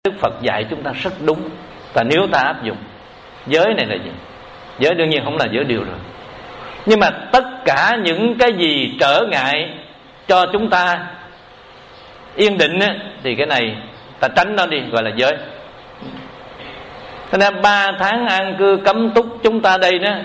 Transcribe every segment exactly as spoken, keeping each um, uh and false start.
Đức Phật dạy chúng ta rất đúng. Và nếu ta áp dụng, giới này là gì? Giới đương nhiên không là giới điều rồi, nhưng mà tất cả những cái gì trở ngại cho chúng ta yên định á, thì cái này ta tránh nó đi, gọi là giới. Thế nên ba tháng an cư cấm túc chúng ta đây đó,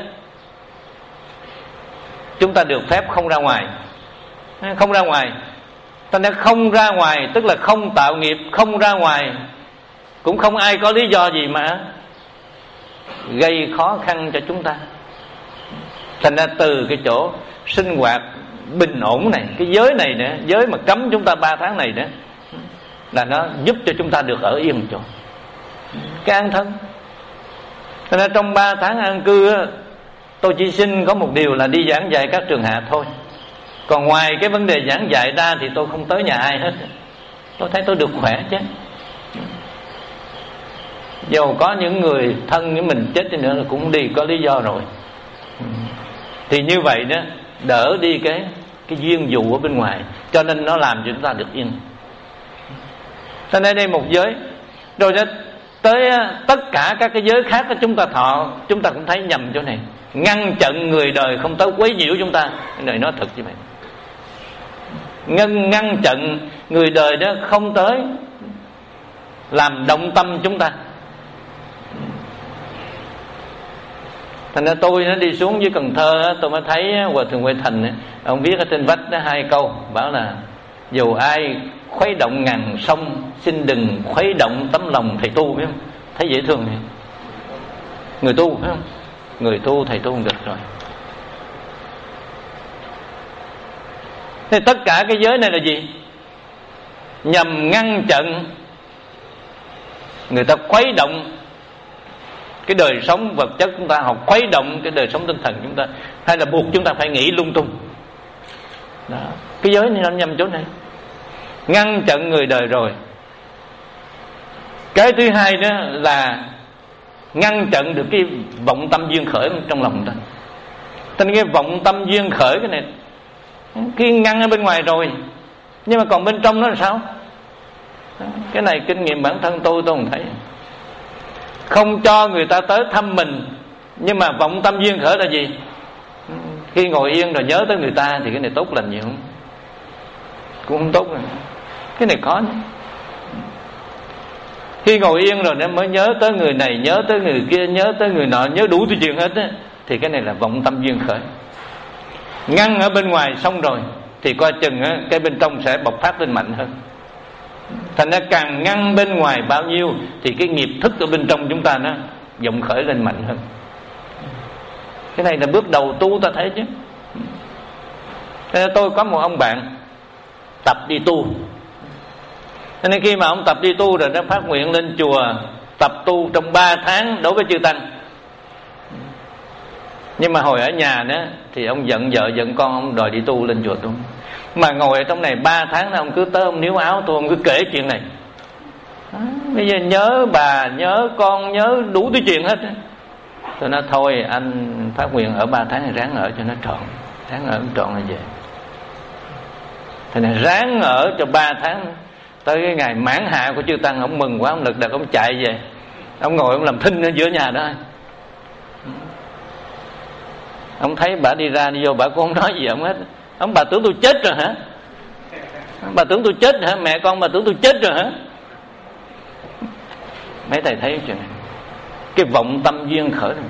chúng ta được phép không ra ngoài. Không ra ngoài, ta nên không ra ngoài tức là không tạo nghiệp. Không ra ngoài cũng không ai có lý do gì mà gây khó khăn cho chúng ta. Thành ra từ cái chỗ sinh hoạt bình ổn này, cái giới này nữa, giới mà cấm chúng ta ba tháng này nữa, là nó giúp cho chúng ta được ở yên chỗ, cái an thân. Thành ra trong ba tháng an cư á, tôi chỉ xin có một điều là đi giảng dạy các trường hạ thôi. Còn ngoài cái vấn đề giảng dạy ra thì tôi không tới nhà ai hết. Tôi thấy tôi được khỏe chứ. Dầu có những người thân với mình chết đi nữa là cũng đi có lý do rồi. Thì như vậy đó, đỡ đi cái cái duyên dụ ở bên ngoài, cho nên nó làm cho chúng ta được yên. Cho nên đây một giới. Rồi đó, tới tất cả các cái giới khác đó, chúng ta thọ, chúng ta cũng thấy nhầm chỗ này. Ngăn chặn người đời không tới quấy nhiễu chúng ta. Cái này nói thật như vậy. Ngăn, ngăn chặn người đời đó không tới làm động tâm chúng ta. Thành ra tôi nó đi xuống dưới Cần Thơ, tôi mới thấy Hòa Thượng Huệ Thành, ông viết ở trên vách đó hai câu, bảo là dù ai khuấy động ngàn sông, xin đừng khuấy động tấm lòng thầy tu, biết không? Thấy dễ thương không? Người tu, phải không? Người tu thầy tu không được rồi. Thì tất cả cái giới này là gì? Nhằm ngăn chặn người ta khuấy động cái đời sống vật chất chúng ta, hoặc khuấy động cái đời sống tinh thần chúng ta, hay là buộc chúng ta phải nghĩ lung tung. Đó. Cái giới này nó nhằm chỗ này, ngăn chặn người đời rồi. Cái thứ hai đó là ngăn chặn được cái vọng tâm duyên khởi trong lòng ta. Thành cái vọng tâm duyên khởi cái này, khi ngăn ở bên ngoài rồi, nhưng mà còn bên trong nó là sao? Cái này kinh nghiệm bản thân tôi tôi không thấy. Không cho người ta tới thăm mình, nhưng mà vọng tâm duyên khởi là gì? Khi ngồi yên rồi nhớ tới người ta thì cái này tốt lành gì không? Cũng không tốt rồi. Cái này có. Khi ngồi yên rồi nó mới nhớ tới người này, nhớ tới người kia, nhớ tới người nọ, nhớ đủ thứ chuyện hết á, thì cái này là vọng tâm duyên khởi. Ngăn ở bên ngoài xong rồi thì coi chừng á, cái bên trong sẽ bộc phát lên mạnh hơn. Thành ra càng ngăn bên ngoài bao nhiêu thì cái nghiệp thức ở bên trong chúng ta nó vọng khởi lên mạnh hơn. Cái này là bước đầu tu ta thấy chứ. Thế tôi có một ông bạn tập đi tu. Thế nên khi mà ông tập đi tu rồi nó phát nguyện lên chùa tập tu trong ba tháng đối với chư tăng. Nhưng mà hồi ở nhà đó thì ông giận vợ giận con, ông đòi đi tu lên chùa tu. Mà ngồi ở trong này ba tháng đó, ông cứ tới ông níu áo tôi, ông cứ kể chuyện này. Đó, bây giờ nhớ bà, nhớ con, nhớ đủ thứ chuyện hết. Tôi nói thôi anh phát nguyện ở ba tháng thì ráng ở cho nó trọn, ráng ở trọn là về. Thế này ráng ở cho ba tháng, tới cái ngày mãn hạ của chư tăng, ông mừng quá, ông lực đật ông chạy về. Ông ngồi ông làm thinh ở giữa nhà đó. Ông thấy bà đi ra đi vô, bà cũng không nói gì ông hết. Ông bà tưởng tôi chết rồi hả? Bà tưởng tôi chết hả? Mẹ con bà tưởng tôi chết rồi hả? Mấy thầy thấy chuyện này, cái vọng tâm duyên khởi này.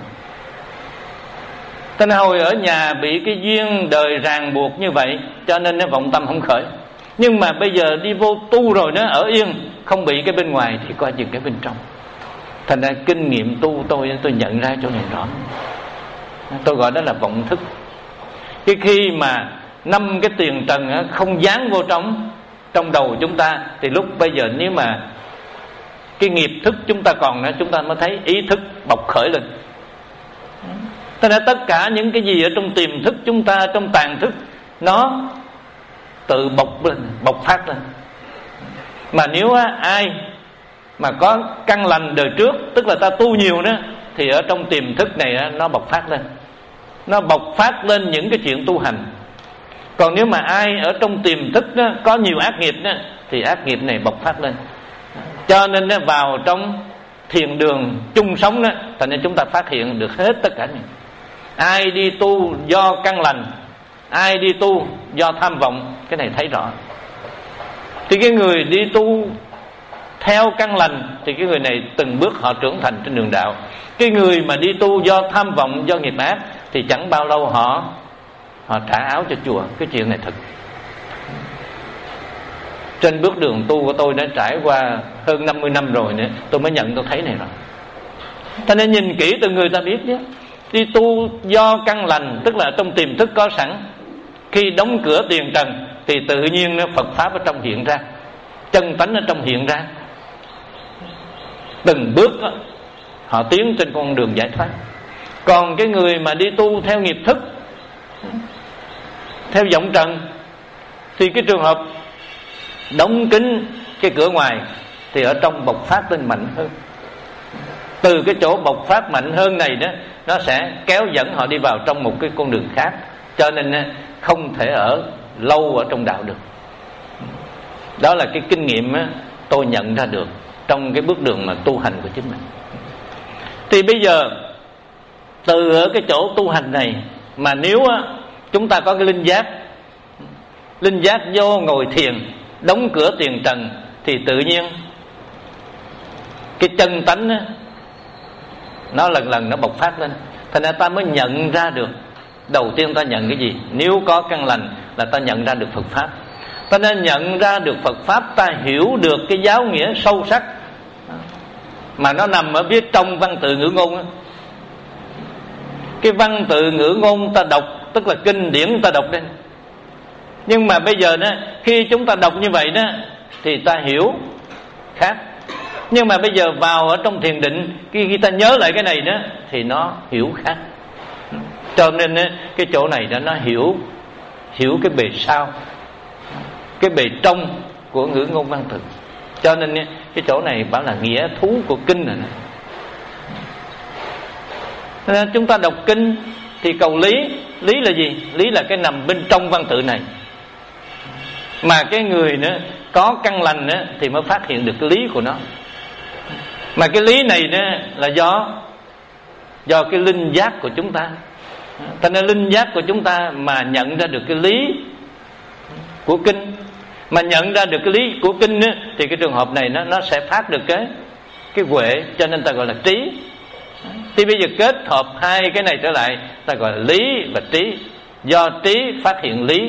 Tên hồi ở nhà bị cái duyên đời ràng buộc như vậy, cho nên nó vọng tâm không khởi. Nhưng mà bây giờ đi vô tu rồi nó ở yên, không bị cái bên ngoài thì coi chừng cái bên trong. Thành ra kinh nghiệm tu tôi tôi nhận ra chỗ này rõ. Tôi gọi đó là vọng thức. Cái khi mà năm cái tiền trần không dán vô trong trong đầu chúng ta, thì lúc bây giờ nếu mà cái nghiệp thức chúng ta còn nữa, chúng ta mới thấy ý thức bộc khởi lên. Thế nên tất cả những cái gì ở trong tiềm thức chúng ta, trong tàn thức, nó tự bộc lên, bộc phát lên. Mà nếu ai mà có căn lành đời trước, tức là ta tu nhiều đó, thì ở trong tiềm thức này nó bộc phát lên, nó bộc phát lên những cái chuyện tu hành. Còn nếu mà ai ở trong tiềm thức đó có nhiều ác nghiệp đó, thì ác nghiệp này bộc phát lên. Cho nên nó vào trong thiền đường chung sống đó, thành nên chúng ta phát hiện được hết tất cả những ai đi tu do căn lành, ai đi tu do tham vọng, cái này thấy rõ. Thì cái người đi tu theo căn lành thì cái người này từng bước họ trưởng thành trên đường đạo. Cái người mà đi tu do tham vọng, do nghiệp ác thì chẳng bao lâu họ họ trả áo cho chùa. Cái chuyện này thật. Trên bước đường tu của tôi đã trải qua hơn năm mươi năm rồi nữa, tôi mới nhận tôi thấy này rồi. Cho nên nhìn kỹ từng người ta biết chứ. Đi tu do căn lành tức là trong tiềm thức có sẵn, khi đóng cửa tiền trần thì tự nhiên Phật Pháp ở trong hiện ra, chân tánh ở trong hiện ra. Từng bước đó, họ tiến trên con đường giải thoát. Còn cái người mà đi tu theo nghiệp thức, theo vọng trần, thì cái trường hợp đóng kín cái cửa ngoài thì ở trong bộc phát lên mạnh hơn. Từ cái chỗ bộc phát mạnh hơn này đó, nó sẽ kéo dẫn họ đi vào trong một cái con đường khác. Cho nên không thể ở lâu ở trong đạo được. Đó là cái kinh nghiệm tôi nhận ra được trong cái bước đường mà tu hành của chính mình. Thì bây giờ từ ở cái chỗ tu hành này mà nếu chúng ta có cái linh giác, linh giác vô ngồi thiền, đóng cửa tiền trần, thì tự nhiên cái chân tánh đó, nó lần lần nó bộc phát lên. Thành ra ta mới nhận ra được. Đầu tiên ta nhận cái gì? Nếu có căn lành là ta nhận ra được Phật Pháp. Ta nên nhận ra được Phật Pháp, ta hiểu được cái giáo nghĩa sâu sắc mà nó nằm ở phía trong văn tự ngữ ngôn đó. Cái văn tự ngữ ngôn ta đọc tức là kinh điển ta đọc lên. Nhưng mà bây giờ đó, khi chúng ta đọc như vậy đó thì ta hiểu khác. Nhưng mà bây giờ vào ở trong thiền định, khi, khi ta nhớ lại cái này đó thì nó hiểu khác. Cho nên cái chỗ này đó nó hiểu hiểu cái bề sau, cái bề trong của ngữ ngôn văn tự. Cho nên cái chỗ này bảo là nghĩa thú của kinh này. Nên chúng ta đọc kinh thì cầu lý. Lý là gì? Lý là cái nằm bên trong văn tự này. Mà cái người nữa có căn lành nữa thì mới phát hiện được cái lý của nó. Mà cái lý này nữa là do do cái linh giác của chúng ta. Cho nên linh giác của chúng ta mà nhận ra được cái lý của kinh, mà nhận ra được cái lý của kinh nữa, thì cái trường hợp này nó nó sẽ phát được cái cái huệ, cho nên ta gọi là trí. Thì bây giờ kết hợp hai cái này trở lại, ta gọi là lý và trí. Do trí phát hiện lý.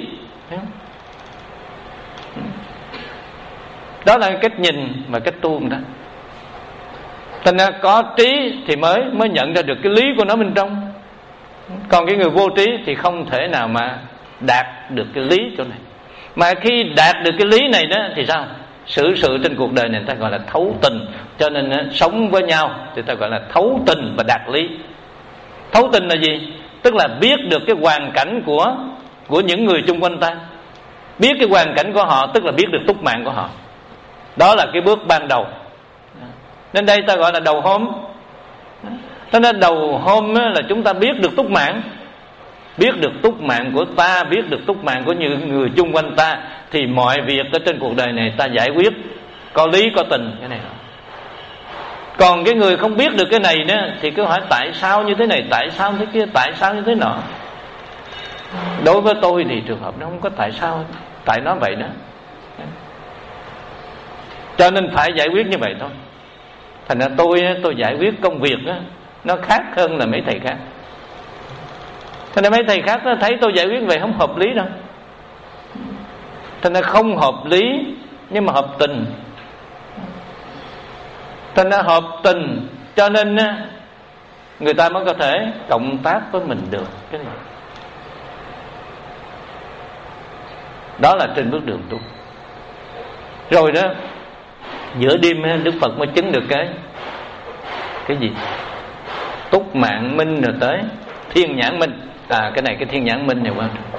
Đó là cách nhìn và cách tu đó. Thành ra có trí thì mới mới nhận ra được cái lý của nó bên trong. Còn cái người vô trí thì không thể nào mà đạt được cái lý chỗ này. Mà khi đạt được cái lý này đó thì sao? Xử sự trên cuộc đời này người ta gọi là thấu tình. Cho nên đó, sống với nhau thì ta gọi là thấu tình và đạt lý. Thấu tình là gì? Tức là biết được cái hoàn cảnh của của những người xung quanh ta. Biết cái hoàn cảnh của họ tức là biết được túc mạng của họ. Đó là cái bước ban đầu. Nên đây ta gọi là đầu hôm. Cho nên đầu hôm là chúng ta biết được túc mạng. Biết được túc mạng của ta, biết được túc mạng của những người chung quanh ta, thì mọi việc ở trên cuộc đời này ta giải quyết có lý có tình cái này. Còn cái người không biết được cái này nữa thì cứ hỏi tại sao như thế này, tại sao thế kia, tại sao như thế nọ. Đối với tôi thì trường hợp nó không có tại sao, tại nó vậy đó. Cho nên phải giải quyết như vậy thôi. Thành ra tôi tôi giải quyết công việc đó, nó khác hơn là mấy thầy khác. Thành ra mấy thầy khác nó thấy tôi giải quyết vậy không hợp lý đâu. Thành ra không hợp lý nhưng mà hợp tình. Thành ra hợp tình cho nên người ta mới có thể cộng tác với mình được. Cái này đó là trên bước đường tu. Rồi đó, giữa đêm Đức Phật mới chứng được cái cái gì? Túc mạng minh rồi tới thiên nhãn minh. À cái này cái thiên nhãn minh này quan trọng.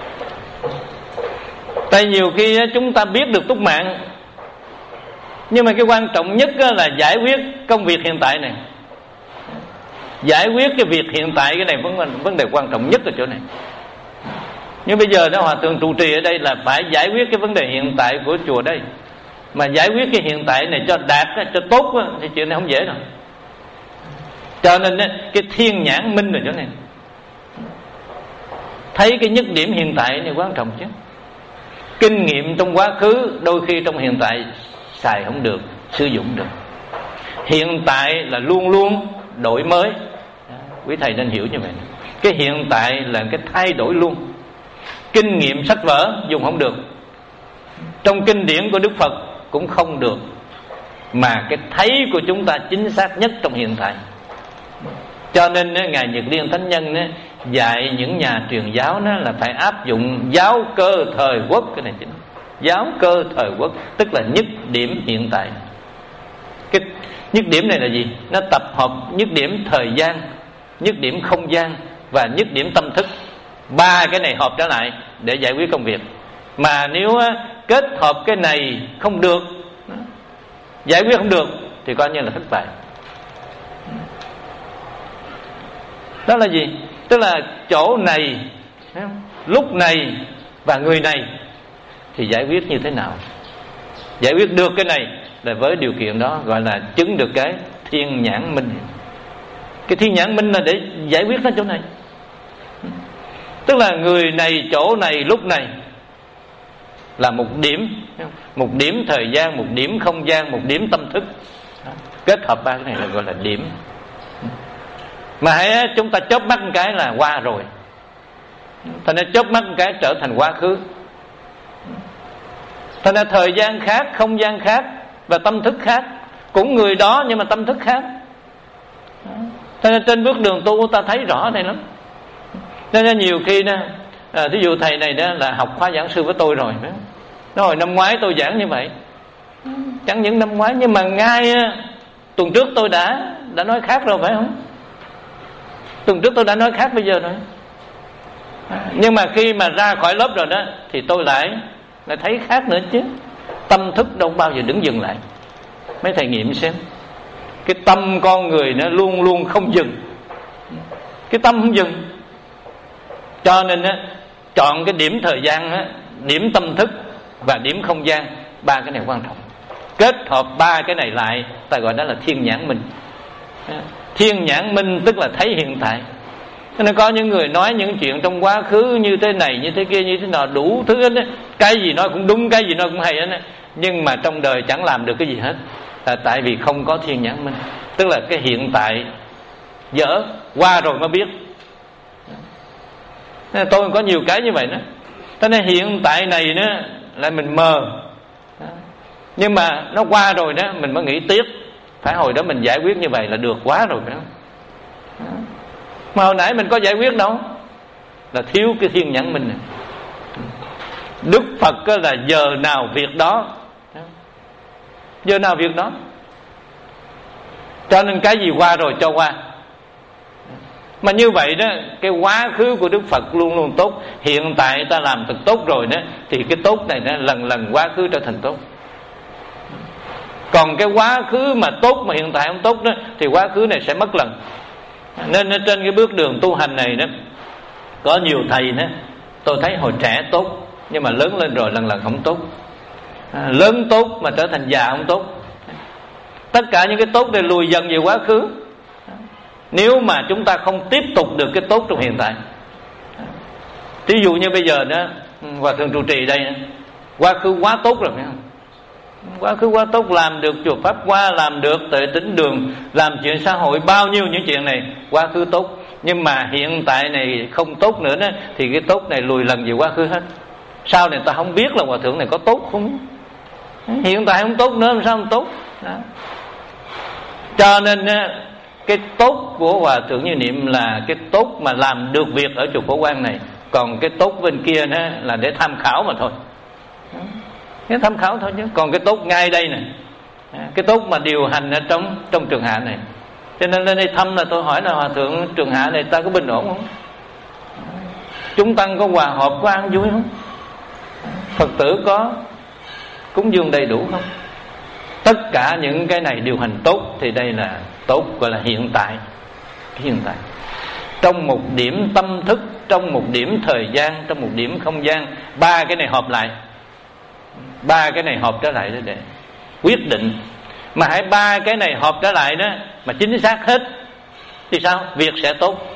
Tại nhiều khi chúng ta biết được túc mạng, nhưng mà cái quan trọng nhất là giải quyết công việc hiện tại này. Giải quyết cái việc hiện tại, cái này vẫn vấn đề quan trọng nhất ở chỗ này. Nhưng bây giờ đó Hòa Thượng trụ trì ở đây là phải giải quyết cái vấn đề hiện tại của chùa đây. mà giải quyết cái hiện tại này cho đạt, cho tốt thì chuyện này không dễ đâu. Cho nên cái thiên nhãn minh ở chỗ này, thấy cái nhất điểm hiện tại này quan trọng chứ. Kinh nghiệm trong quá khứ đôi khi trong hiện tại xài không được, sử dụng được. Hiện tại là luôn luôn đổi mới, quý thầy nên hiểu như vậy. Cái hiện tại là cái thay đổi luôn. Kinh nghiệm sách vở dùng không được, trong kinh điển của Đức Phật cũng không được, mà cái thấy của chúng ta chính xác nhất trong hiện tại. Cho nên Ngài Nhật Liên Thánh Nhân dạy những nhà truyền giáo là phải áp dụng giáo cơ thời quốc. Cái này chính giáo cơ thời quốc, tức là nhất điểm hiện tại. Cái nhất điểm này là gì? Nó tập hợp nhất điểm thời gian, nhất điểm không gian và nhất điểm tâm thức. Ba cái này hợp trở lại để giải quyết công việc. Mà nếu kết hợp cái này không được, giải quyết không được, thì coi như là thất bại. Đó là gì? Tức là chỗ này, lúc này và người này thì giải quyết như thế nào? Giải quyết được cái này là với điều kiện đó gọi là chứng được cái thiên nhãn minh. Cái thiên nhãn minh là để giải quyết nó chỗ này. Tức là người này, chỗ này, lúc này là một điểm, một điểm thời gian, một điểm không gian, một điểm tâm thức. Kết hợp ba cái này là gọi là điểm. Mà hãy chúng ta chớp mắt một cái là qua rồi. Thành ra chớp mắt một cái trở thành quá khứ. Thành ra thời gian khác, không gian khác và tâm thức khác. Cũng người đó nhưng mà tâm thức khác. Thành ra trên bước đường tu ta thấy rõ này lắm. Nên là nhiều khi đó, à, thí dụ thầy này đó là học khóa giảng sư với tôi rồi đó. Nó hồi năm ngoái tôi giảng như vậy, chẳng những năm ngoái nhưng mà ngay tuần trước tôi đã đã nói khác rồi phải không? Tuần trước tôi đã nói khác bây giờ rồi. Nhưng mà khi mà ra khỏi lớp rồi đó thì tôi lại lại thấy khác nữa chứ. Tâm thức đâu bao giờ đứng dừng lại. Mấy thầy nghiệm xem, cái tâm con người nó luôn luôn không dừng. Cái tâm không dừng. Cho nên á, chọn cái điểm thời gian á, điểm tâm thức và điểm không gian, ba cái này quan trọng. Kết hợp ba cái này lại, ta gọi đó là thiên nhãn minh. Thiên nhãn minh tức là thấy hiện tại. Cho nên có những người nói những chuyện trong quá khứ như thế này, như thế kia, như thế nào, đủ thứ hết. Cái gì nói cũng đúng, cái gì nói cũng hay hết. Nhưng mà trong đời chẳng làm được cái gì hết, là tại vì không có thiên nhãn minh. Tức là cái hiện tại dở, qua rồi mới biết. Nên tôi có nhiều cái như vậy đó. Cho nên hiện tại này đó là mình mờ, nhưng mà nó qua rồi đó mình mới nghĩ tiếc. Phải hồi đó mình giải quyết như vậy là được quá rồi phải không? Mà hồi nãy mình có giải quyết đâu, là thiếu cái thiên nhãn minh này. Đức Phật là giờ nào việc đó, giờ nào việc đó. Cho nên cái gì qua rồi cho qua. Mà như vậy đó, cái quá khứ của Đức Phật luôn luôn tốt. Hiện tại ta làm thật tốt rồi đó, thì cái tốt này đó, lần lần quá khứ trở thành tốt. Còn cái quá khứ mà tốt mà hiện tại không tốt đó, thì quá khứ này sẽ mất lần. Nên trên cái bước đường tu hành này đó, có nhiều thầy đó, tôi thấy hồi trẻ tốt, nhưng mà lớn lên rồi lần lần không tốt. à, Lớn tốt mà trở thành già không tốt. Tất cả những cái tốt này lùi dần về quá khứ, nếu mà chúng ta không tiếp tục được cái tốt trong hiện tại. Ví dụ như bây giờ đó, Hòa thượng trụ trì đây, quá khứ quá tốt rồi phải không? Quá khứ quá tốt, làm được chùa Pháp Hoa, làm được Tuệ Tĩnh Đường, làm chuyện xã hội, bao nhiêu những chuyện này quá khứ tốt. Nhưng mà hiện tại này không tốt nữa đó, thì cái tốt này lùi lần về quá khứ hết. Sau này ta không biết là Hòa thượng này có tốt không. Hiện tại không tốt nữa, làm sao không tốt đó. Cho nên cái tốt của Hòa thượng Như Niệm là cái tốt mà làm được việc ở chùa Phổ Quang này. Còn cái tốt bên kia đó là để tham khảo mà thôi, cái tham khảo thôi chứ. Còn cái tốt ngay đây này, cái tốt mà điều hành ở trong trong trường hạ này. Cho nên lên đây thăm là tôi hỏi là Hòa thượng trường hạ này ta có bình ổn không? Chúng tăng có hòa hợp, có ăn vui không? Phật tử có cúng dường đầy đủ không? Tất cả những cái này điều hành tốt, thì đây là tốt, gọi là hiện tại. Hiện tại trong một điểm tâm thức, trong một điểm thời gian, trong một điểm không gian, ba cái này hợp lại, ba cái này hợp trở lại để quyết định. Mà hãy ba cái này hợp trở lại đó mà chính xác hết thì sao? Việc sẽ tốt.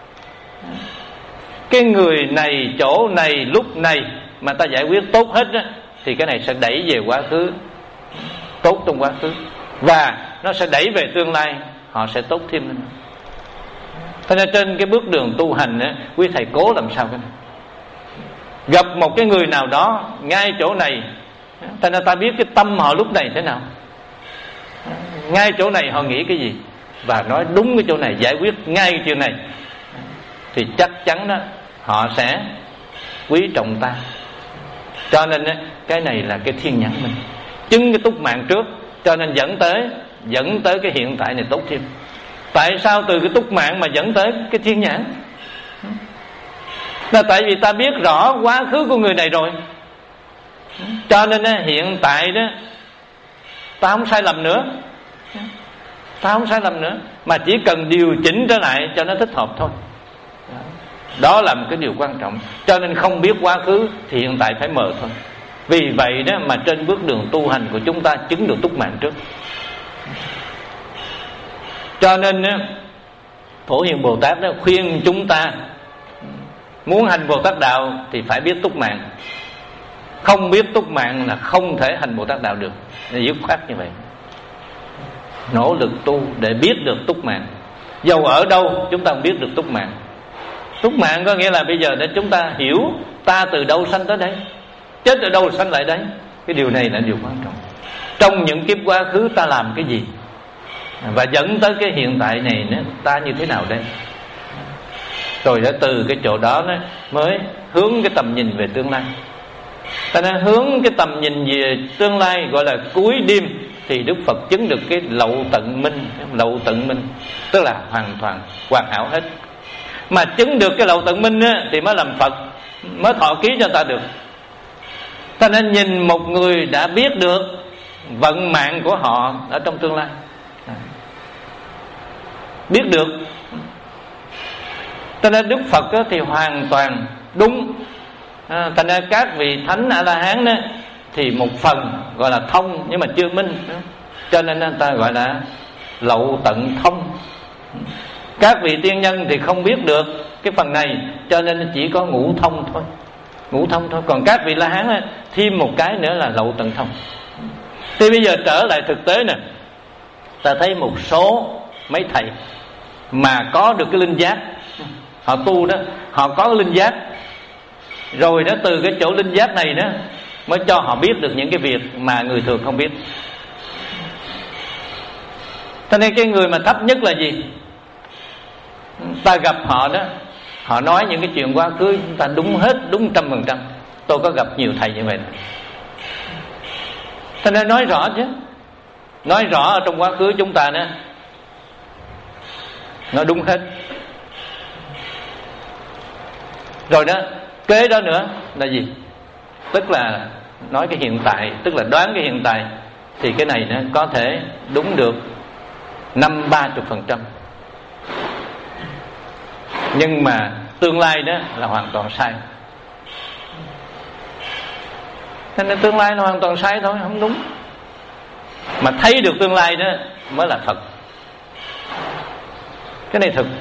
Cái người này, chỗ này, lúc này mà ta giải quyết tốt hết đó, thì cái này sẽ đẩy về quá khứ, tốt trong quá khứ, và nó sẽ đẩy về tương lai, họ sẽ tốt thêm lên. Thế nên trên cái bước đường tu hành á, quý thầy cố làm sao cái này. Gặp một cái người nào đó ngay chỗ này, thế nên ta biết cái tâm họ lúc này thế nào, ngay chỗ này họ nghĩ cái gì, và nói đúng cái chỗ này, giải quyết ngay chuyện này, thì chắc chắn đó họ sẽ quý trọng ta. Cho nên á, cái này là cái thiên nhãn mình, chứng cái túc mạng trước, cho nên dẫn tới dẫn tới cái hiện tại này tốt thêm. Tại sao từ cái túc mạng mà dẫn tới cái thiên nhãn? Là tại vì ta biết rõ quá khứ của người này rồi, cho nên á, hiện tại đó ta không sai lầm nữa, ta không sai lầm nữa, mà chỉ cần điều chỉnh trở lại cho nó thích hợp thôi. Đó là một cái điều quan trọng. Cho nên không biết quá khứ thì hiện tại phải mờ thôi. Vì vậy đó mà trên bước đường tu hành của chúng ta chứng được túc mạng trước. Cho nên đó, Phổ Hiền Bồ Tát đó khuyên chúng ta muốn hành Bồ Tát đạo thì phải biết túc mạng. Không biết túc mạng là không thể hành Bồ Tát đạo được. Dứt khoát như vậy. Nỗ lực tu để biết được túc mạng. Dầu ở đâu chúng ta không biết được túc mạng. Túc mạng có nghĩa là bây giờ để chúng ta hiểu ta từ đâu sanh tới đây, chết ở đâu sanh lại đấy. Cái điều này là điều quan trọng. Trong những kiếp quá khứ ta làm cái gì, và dẫn tới cái hiện tại này nữa, ta như thế nào đây. Rồi đã từ cái chỗ đó nó mới hướng cái tầm nhìn về tương lai. Ta nên hướng cái tầm nhìn về tương lai gọi là cuối đêm, thì Đức Phật chứng được cái lậu tận minh. Lậu tận minh tức là hoàn toàn hoàn hảo hết. Mà chứng được cái lậu tận minh á, thì mới làm Phật, mới thọ ký cho ta được. Ta nên nhìn một người đã biết được vận mạng của họ ở trong tương lai, biết được. Ta nên Đức Phật á, thì hoàn toàn đúng. à, Ta nên các vị thánh A-la-hán đó, thì một phần gọi là thông nhưng mà chưa minh, cho nên người ta gọi là lậu tận thông. Các vị tiên nhân thì không biết được cái phần này, cho nên chỉ có ngũ thông thôi, ngũ thông thôi. Còn các vị La Hán ấy, thêm một cái nữa là lậu tận thông. Thì bây giờ trở lại thực tế nè, ta thấy một số mấy thầy mà có được cái linh giác, họ tu đó, họ có cái linh giác rồi đó, từ cái chỗ linh giác này đó mới cho họ biết được những cái việc mà người thường không biết. Cho nên cái người mà thấp nhất là gì? Ta gặp họ đó, họ nói những cái chuyện quá khứ chúng ta đúng hết, đúng trăm phần trăm. Tôi có gặp nhiều thầy như vậy. Cho nên nói rõ chứ, nói rõ ở trong quá khứ chúng ta đó, nói đúng hết. Rồi đó, kế đó nữa là gì? Tức là nói cái hiện tại, tức là đoán cái hiện tại. Thì cái này nó có thể đúng được năm ba chục phần trăm, nhưng mà tương lai đó là hoàn toàn sai. Cho nên tương lai là hoàn toàn sai thôi, không đúng. Mà thấy được tương lai đó mới là Phật. Cái này thực.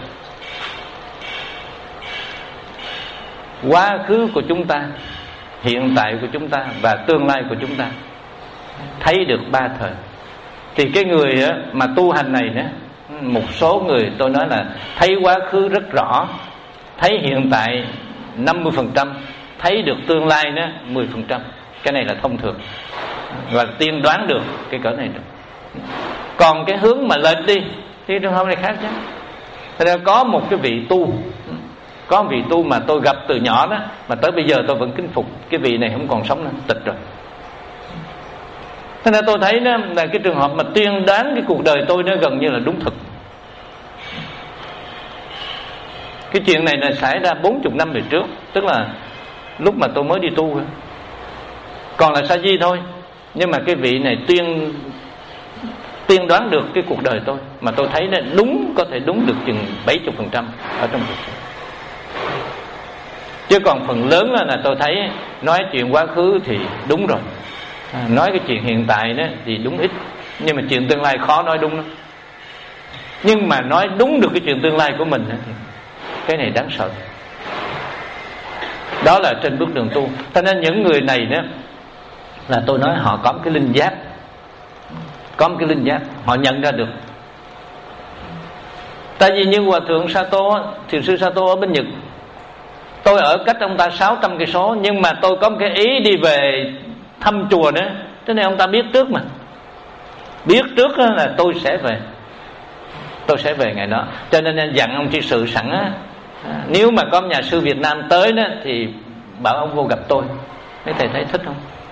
Quá khứ của chúng ta, hiện tại của chúng ta và tương lai của chúng ta thấy được ba thời. Thì cái người mà tu hành này đó, một số người tôi nói là thấy quá khứ rất rõ, thấy hiện tại năm mươi phần trăm, thấy được tương lai đó mười phần trăm. Cái này là thông thường, và tiên đoán được cái cỡ này được. Còn cái hướng mà lệch đi thì trường hợp này khác chứ. Thật ra có một cái vị tu, có một vị tu mà tôi gặp từ nhỏ đó, mà tới bây giờ tôi vẫn kính phục. Cái vị này không còn sống nữa, tịch rồi. Thế nên tôi thấy đó là cái trường hợp mà tiên đoán cái cuộc đời tôi nó gần như là đúng thực. Cái chuyện này là xảy ra bốn mươi năm về trước, tức là lúc mà tôi mới đi tu, còn là sa di thôi. Nhưng mà cái vị này tiên tiên đoán được cái cuộc đời tôi, mà tôi thấy nó đúng, có thể đúng được chừng bảy mươi phần trăm ở trong cuộc sống. Chứ còn phần lớn là, là tôi thấy nói chuyện quá khứ thì đúng rồi. à, nói cái chuyện hiện tại đó thì đúng ít, nhưng mà chuyện tương lai khó nói đúng lắm. Nhưng mà nói đúng được cái chuyện tương lai của mình đó, thì cái này đáng sợ. Đó là trên bước đường tu. Cho nên những người này đó là tôi nói họ có một cái linh giác, có một cái linh giác, họ nhận ra được. Tại vì như Hòa thượng Sato, thiền sư Sato ở bên Nhật, tôi ở cách ông ta sáu trăm cây số, nhưng mà tôi có một cái ý đi về thăm chùa nữa. Thế nên ông ta biết trước mà, biết trước là tôi sẽ về, tôi sẽ về ngày đó. Cho nên dặn ông tri sự sẵn á, nếu mà có nhà sư Việt Nam tới đó thì bảo ông vô gặp tôi. Mấy thầy thấy thích không?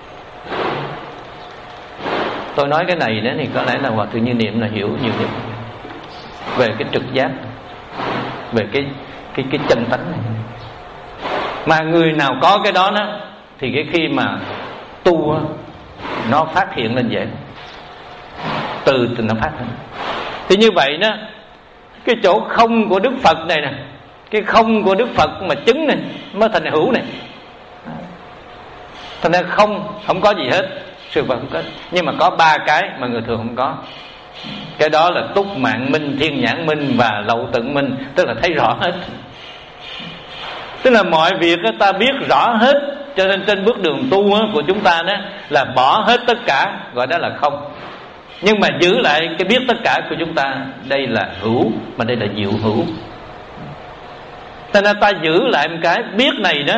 Tôi nói cái này đó thì có lẽ là Hòa thượng Như Niệm là hiểu nhiều nhất về cái trực giác, về cái cái cái chân tánh này. Mà người nào có cái đó đó thì cái khi mà tu nó phát hiện lên dễ, từ từ nó phát hiện. Thì như vậy đó, cái chỗ không của Đức Phật này nè, cái không của Đức Phật mà chứng này mới thành hữu này. Thành ra không, không có gì hết, sự vật không có. Nhưng mà có ba cái mà người thường không có. Cái đó là túc mạng minh, thiên nhãn minh và lậu tận minh, tức là thấy rõ hết. Tức là mọi việc ta biết rõ hết. Cho nên trên bước đường tu của chúng ta đó là bỏ hết tất cả, gọi đó là không. Nhưng mà giữ lại cái biết tất cả của chúng ta, đây là hữu, mà đây là diệu hữu. Cho nên ta giữ lại một cái biết này đó,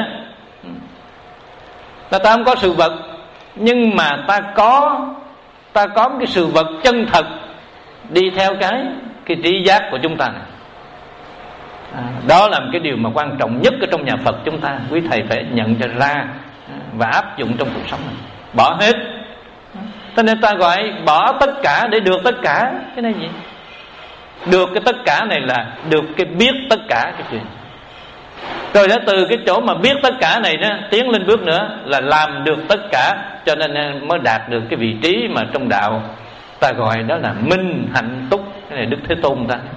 là ta không có sự vật, nhưng mà ta có ta có một cái sự vật chân thật đi theo cái cái trí giác của chúng ta này. À, đó là một cái điều mà quan trọng nhất ở trong nhà Phật chúng ta. Quý thầy phải nhận cho ra và áp dụng trong cuộc sống này. Bỏ hết. Cho nên ta gọi bỏ tất cả để được tất cả. Cái này gì? Được cái tất cả này là được cái biết tất cả cái chuyện. Rồi đó, từ cái chỗ mà biết tất cả này đó, tiến lên bước nữa là làm được tất cả. Cho nên mới đạt được cái vị trí mà trong đạo ta gọi đó là minh hạnh túc. Cái này Đức Thế Tôn ta.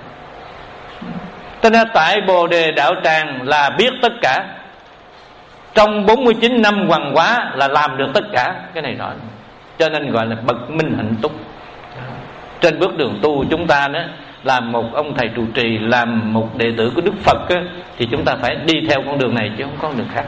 Cho nên tại Bồ Đề Đạo Tràng là biết tất cả. Trong bốn mươi chín năm hoàng hóa là làm được tất cả. Cái này nói, cho nên gọi là bậc minh hạnh túc. Trên bước đường tu chúng ta đó, làm một ông thầy trụ trì, làm một đệ tử của Đức Phật á, thì chúng ta phải đi theo con đường này chứ không có con đường khác.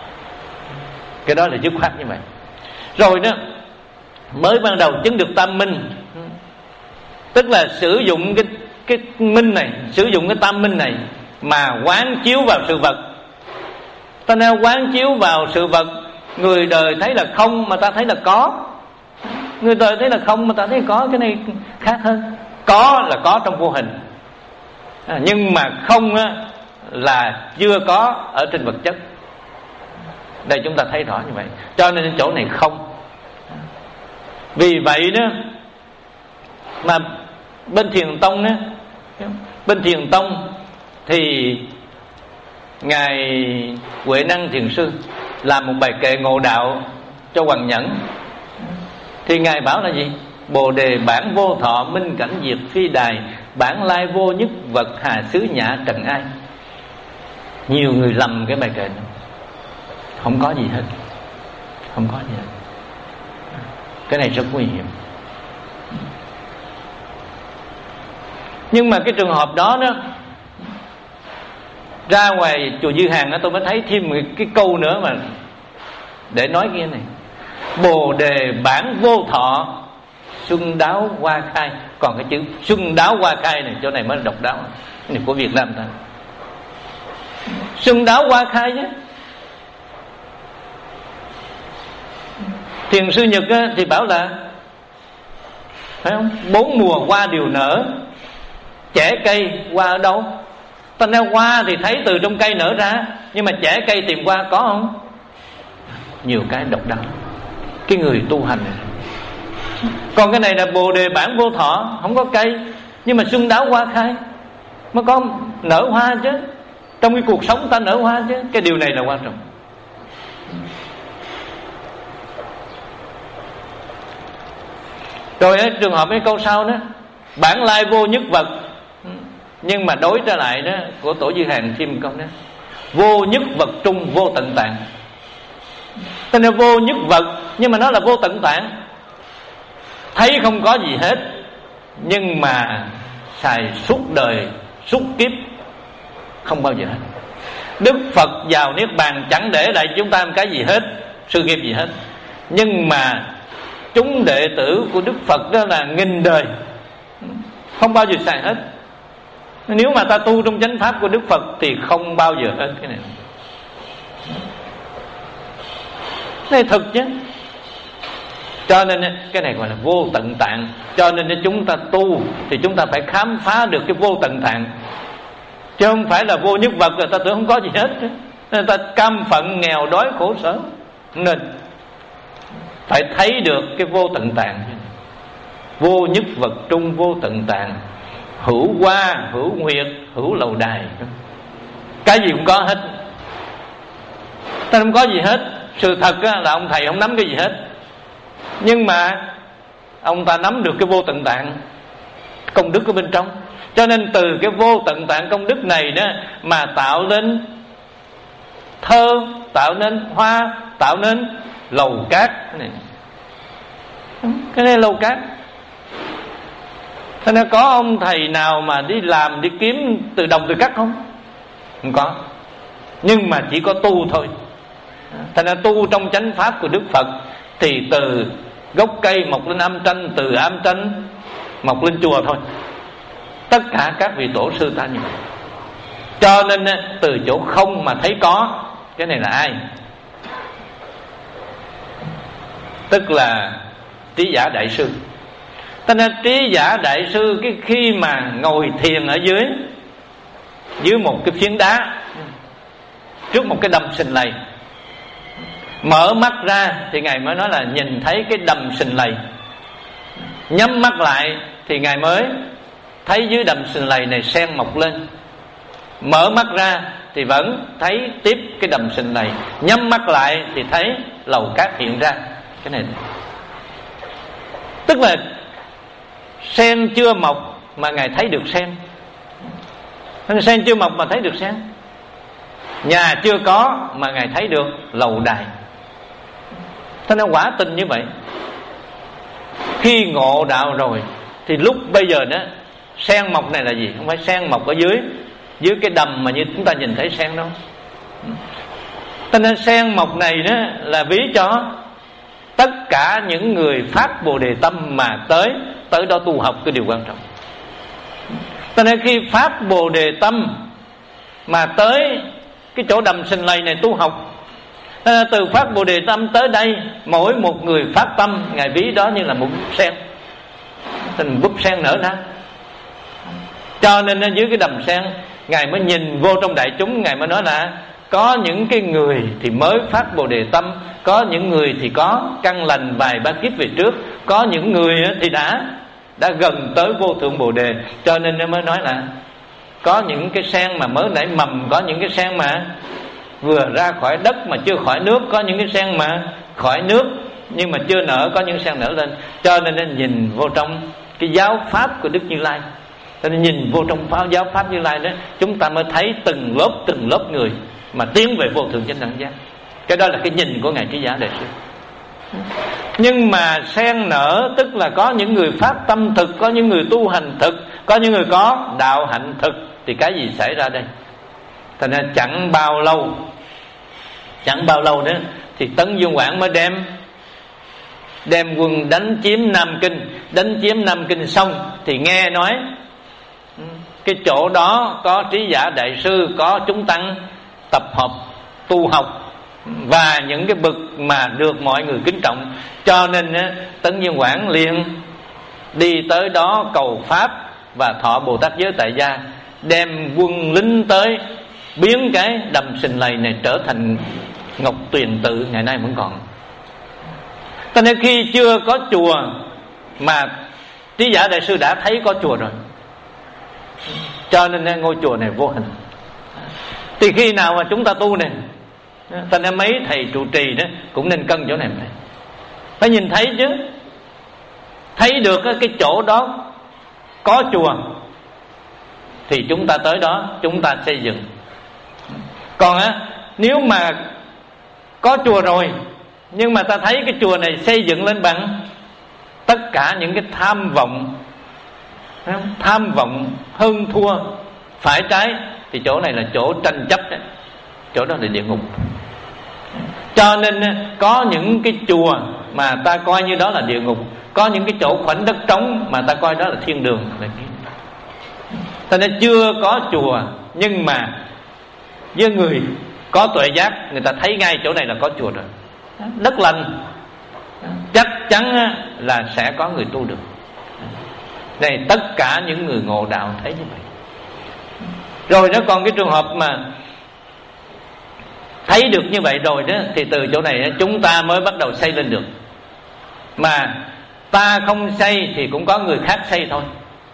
Cái đó là dứt khoát như vậy. Rồi đó, mới ban đầu chứng được tam minh, tức là sử dụng cái cái minh này, sử dụng cái tam minh này mà quán chiếu vào sự vật. Ta nên quán chiếu vào sự vật. Người đời thấy là không mà ta thấy là có. Người đời thấy là không mà ta thấy có. Cái này khác hơn. Có là có trong vô hình, à, nhưng mà không á, là chưa có ở trên vật chất. Đây chúng ta thấy rõ như vậy. Cho nên chỗ này không. Vì vậy đó mà bên Thiền Tông đó, bên Thiền Tông thì ngài Huệ Năng Thiền Sư làm một bài kệ ngộ đạo cho Hoàng Nhẫn. Thì ngài bảo là gì? Bồ đề bản vô thọ, minh cảnh diệt phi đài, bản lai vô nhất vật, hà xứ nhã trần ai. Nhiều người lầm cái bài kệ này. Không có gì hết, không có gì hết. Cái này rất nguy hiểm. Nhưng mà cái trường hợp đó đó, ra ngoài chùa Dư Hàng đó, tôi mới thấy thêm một cái câu nữa mà để nói kia này. Bồ đề bản vô thọ, xuân đáo hoa khai. Còn cái chữ xuân đáo hoa khai này, chỗ này mới độc đáo. Cái này của Việt Nam ta. Xuân đáo hoa khai chứ. Thiền sư Nhật á, thì bảo là, phải không? Bốn mùa hoa đều nở. Chẻ cây hoa ở đâu? Thành ra hoa thì thấy từ trong cây nở ra, nhưng mà chẻ cây tìm hoa có không? Nhiều cái độc đáo. Cái người tu hành. Còn cái này là bồ đề bản vô thọ, không có cây, nhưng mà xuân đáo hoa khai, mới có nở hoa chứ. Trong cái cuộc sống ta nở hoa chứ. Cái điều này là quan trọng. Rồi ấy, trường hợp cái câu sau đó, bản lai vô nhất vật. Nhưng mà đối trở lại đó, của Tổ Dư Hàng thêm câu đó, vô nhất vật trung vô tận tạng. Tức là vô nhất vật nhưng mà nó là vô tận tạng. Thấy không có gì hết, nhưng mà xài suốt đời suốt kiếp không bao giờ hết. Đức Phật vào niết bàn chẳng để lại chúng ta một cái gì hết, sự nghiệp gì hết. Nhưng mà chúng đệ tử của Đức Phật đó là nghìn đời không bao giờ xài hết. Nếu mà ta tu trong chánh pháp của Đức Phật thì không bao giờ hết cái này. Đây thực chứ. Cho nên cái này gọi là vô tận tạng. Cho nên chúng ta tu thì chúng ta phải khám phá được cái vô tận tạng, chứ không phải là vô nhất vật người ta tưởng không có gì hết. Người ta cam phận nghèo đói khổ sở. Nên phải thấy được cái vô tận tạng. Vô nhất vật trung vô tận tạng, hữu hoa, hữu nguyệt, hữu lầu đài. Cái gì cũng có hết. Ta không có gì hết. Sự thật là ông thầy không nắm cái gì hết, nhưng mà ông ta nắm được cái vô tận tạng công đức ở bên trong. Cho nên từ cái vô tận tạng công đức này đó mà tạo nên thơ, tạo nên hoa, tạo nên lầu cát. Cái này, cái này lầu cát. Thế nên có ông thầy nào mà đi làm, đi kiếm từ đồng từ cát không? Không có. Nhưng mà chỉ có tu thôi. Thế nên tu trong chánh pháp của Đức Phật thì từ gốc cây mọc lên am tranh, từ am tranh mọc lên chùa thôi. Tất cả các vị tổ sư ta như vậy. Cho nên từ chỗ không mà thấy có, cái này là ai? Tức là Trí Giả Đại Sư. Cho nên Trí Giả Đại Sư cái khi mà ngồi thiền ở dưới dưới một cái phiến đá, trước một cái đầm sình lầy, mở mắt ra thì Ngài mới nói là nhìn thấy cái đầm sình lầy. Nhắm mắt lại thì Ngài mới thấy dưới đầm sình lầy này sen mọc lên. Mở mắt ra thì vẫn thấy tiếp cái đầm sình lầy. Nhắm mắt lại thì thấy lầu cát hiện ra. Cái này tức là sen chưa mọc mà Ngài thấy được sen. Sen chưa mọc mà thấy được sen. Nhà chưa có mà Ngài thấy được lầu đài. Thế nên quả tình như vậy. Khi ngộ đạo rồi thì lúc bây giờ đó, sen mọc này là gì? Không phải sen mọc ở dưới dưới cái đầm mà như chúng ta nhìn thấy sen đâu. Cho nên sen mọc này đó là ví cho tất cả những người phát Bồ Đề tâm mà tới tới đó tu học cái điều quan trọng. Cho nên khi phát Bồ Đề tâm mà tới cái chỗ đầm sình lầy này tu học, từ phát Bồ Đề tâm tới đây, mỗi một người phát tâm Ngài ví đó như là một búp sen. Thành búp sen nở ra. Cho nên dưới cái đầm sen Ngài mới nhìn vô trong đại chúng, Ngài mới nói là có những cái người thì mới phát Bồ Đề tâm, có những người thì có căn lành vài ba kiếp về trước, có những người thì đã đã gần tới vô thượng Bồ Đề. Cho nên nó mới nói là có những cái sen mà mới nảy mầm, có những cái sen mà vừa ra khỏi đất mà chưa khỏi nước, có những cái sen mà khỏi nước nhưng mà chưa nở, có những sen nở lên. Cho nên nên nhìn vô trong cái giáo pháp của Đức Như Lai, cho nên nhìn vô trong pháp giáo pháp Như Lai đó, chúng ta mới thấy từng lớp từng lớp người mà tiến về vô thượng chánh đẳng giác. Cái đó là cái nhìn của Ngài Trí Giả Đại Sư. Nhưng mà sen nở tức là có những người phát tâm thực, có những người tu hành thực, có những người có đạo hạnh thực. Thì cái gì xảy ra đây? Thành ra chẳng bao lâu Chẳng bao lâu nữa thì Tấn Dương Quảng mới đem Đem quân đánh chiếm Nam Kinh. Đánh chiếm Nam Kinh xong thì nghe nói cái chỗ đó có Trí Giả Đại Sư, có chúng tăng tập hợp tu học và những cái bậc mà được mọi người kính trọng. Cho nên Tấn Dương Quảng liền đi tới đó cầu pháp và thọ Bồ Tát giới tại gia, đem quân lính tới biến cái đầm sình lầy này trở thành Ngọc Tuyền Tự, ngày nay vẫn còn. Cho nên khi chưa có chùa mà Trí Giả Đại Sư đã thấy có chùa rồi. Cho nên ngôi chùa này vô hình. Thì khi nào mà chúng ta tu này, cho nên mấy thầy trụ trì đó cũng nên cân chỗ này này. Phải nhìn thấy chứ, thấy được cái chỗ đó có chùa thì chúng ta tới đó chúng ta xây dựng. Còn á, nếu mà có chùa rồi Nhưng mà ta thấy cái chùa này xây dựng lên bằng tất cả những cái tham vọng, tham vọng hơn thua, phải trái, thì chỗ này là chỗ tranh chấp đấy, chỗ đó là địa ngục. Cho nên có những cái chùa mà ta coi như đó là địa ngục, có những cái chỗ khoảnh đất trống mà ta coi đó là thiên đường. Ta nên chưa có chùa, nhưng mà với người có tuệ giác, người ta thấy ngay chỗ này là có chùa rồi, đất lành, chắc chắn là sẽ có người tu được. Này, tất cả những người ngộ đạo thấy như vậy. Rồi nó còn cái trường hợp mà thấy được như vậy rồi đó, thì từ chỗ này chúng ta mới bắt đầu xây lên được. Mà ta không xây thì cũng có người khác xây thôi,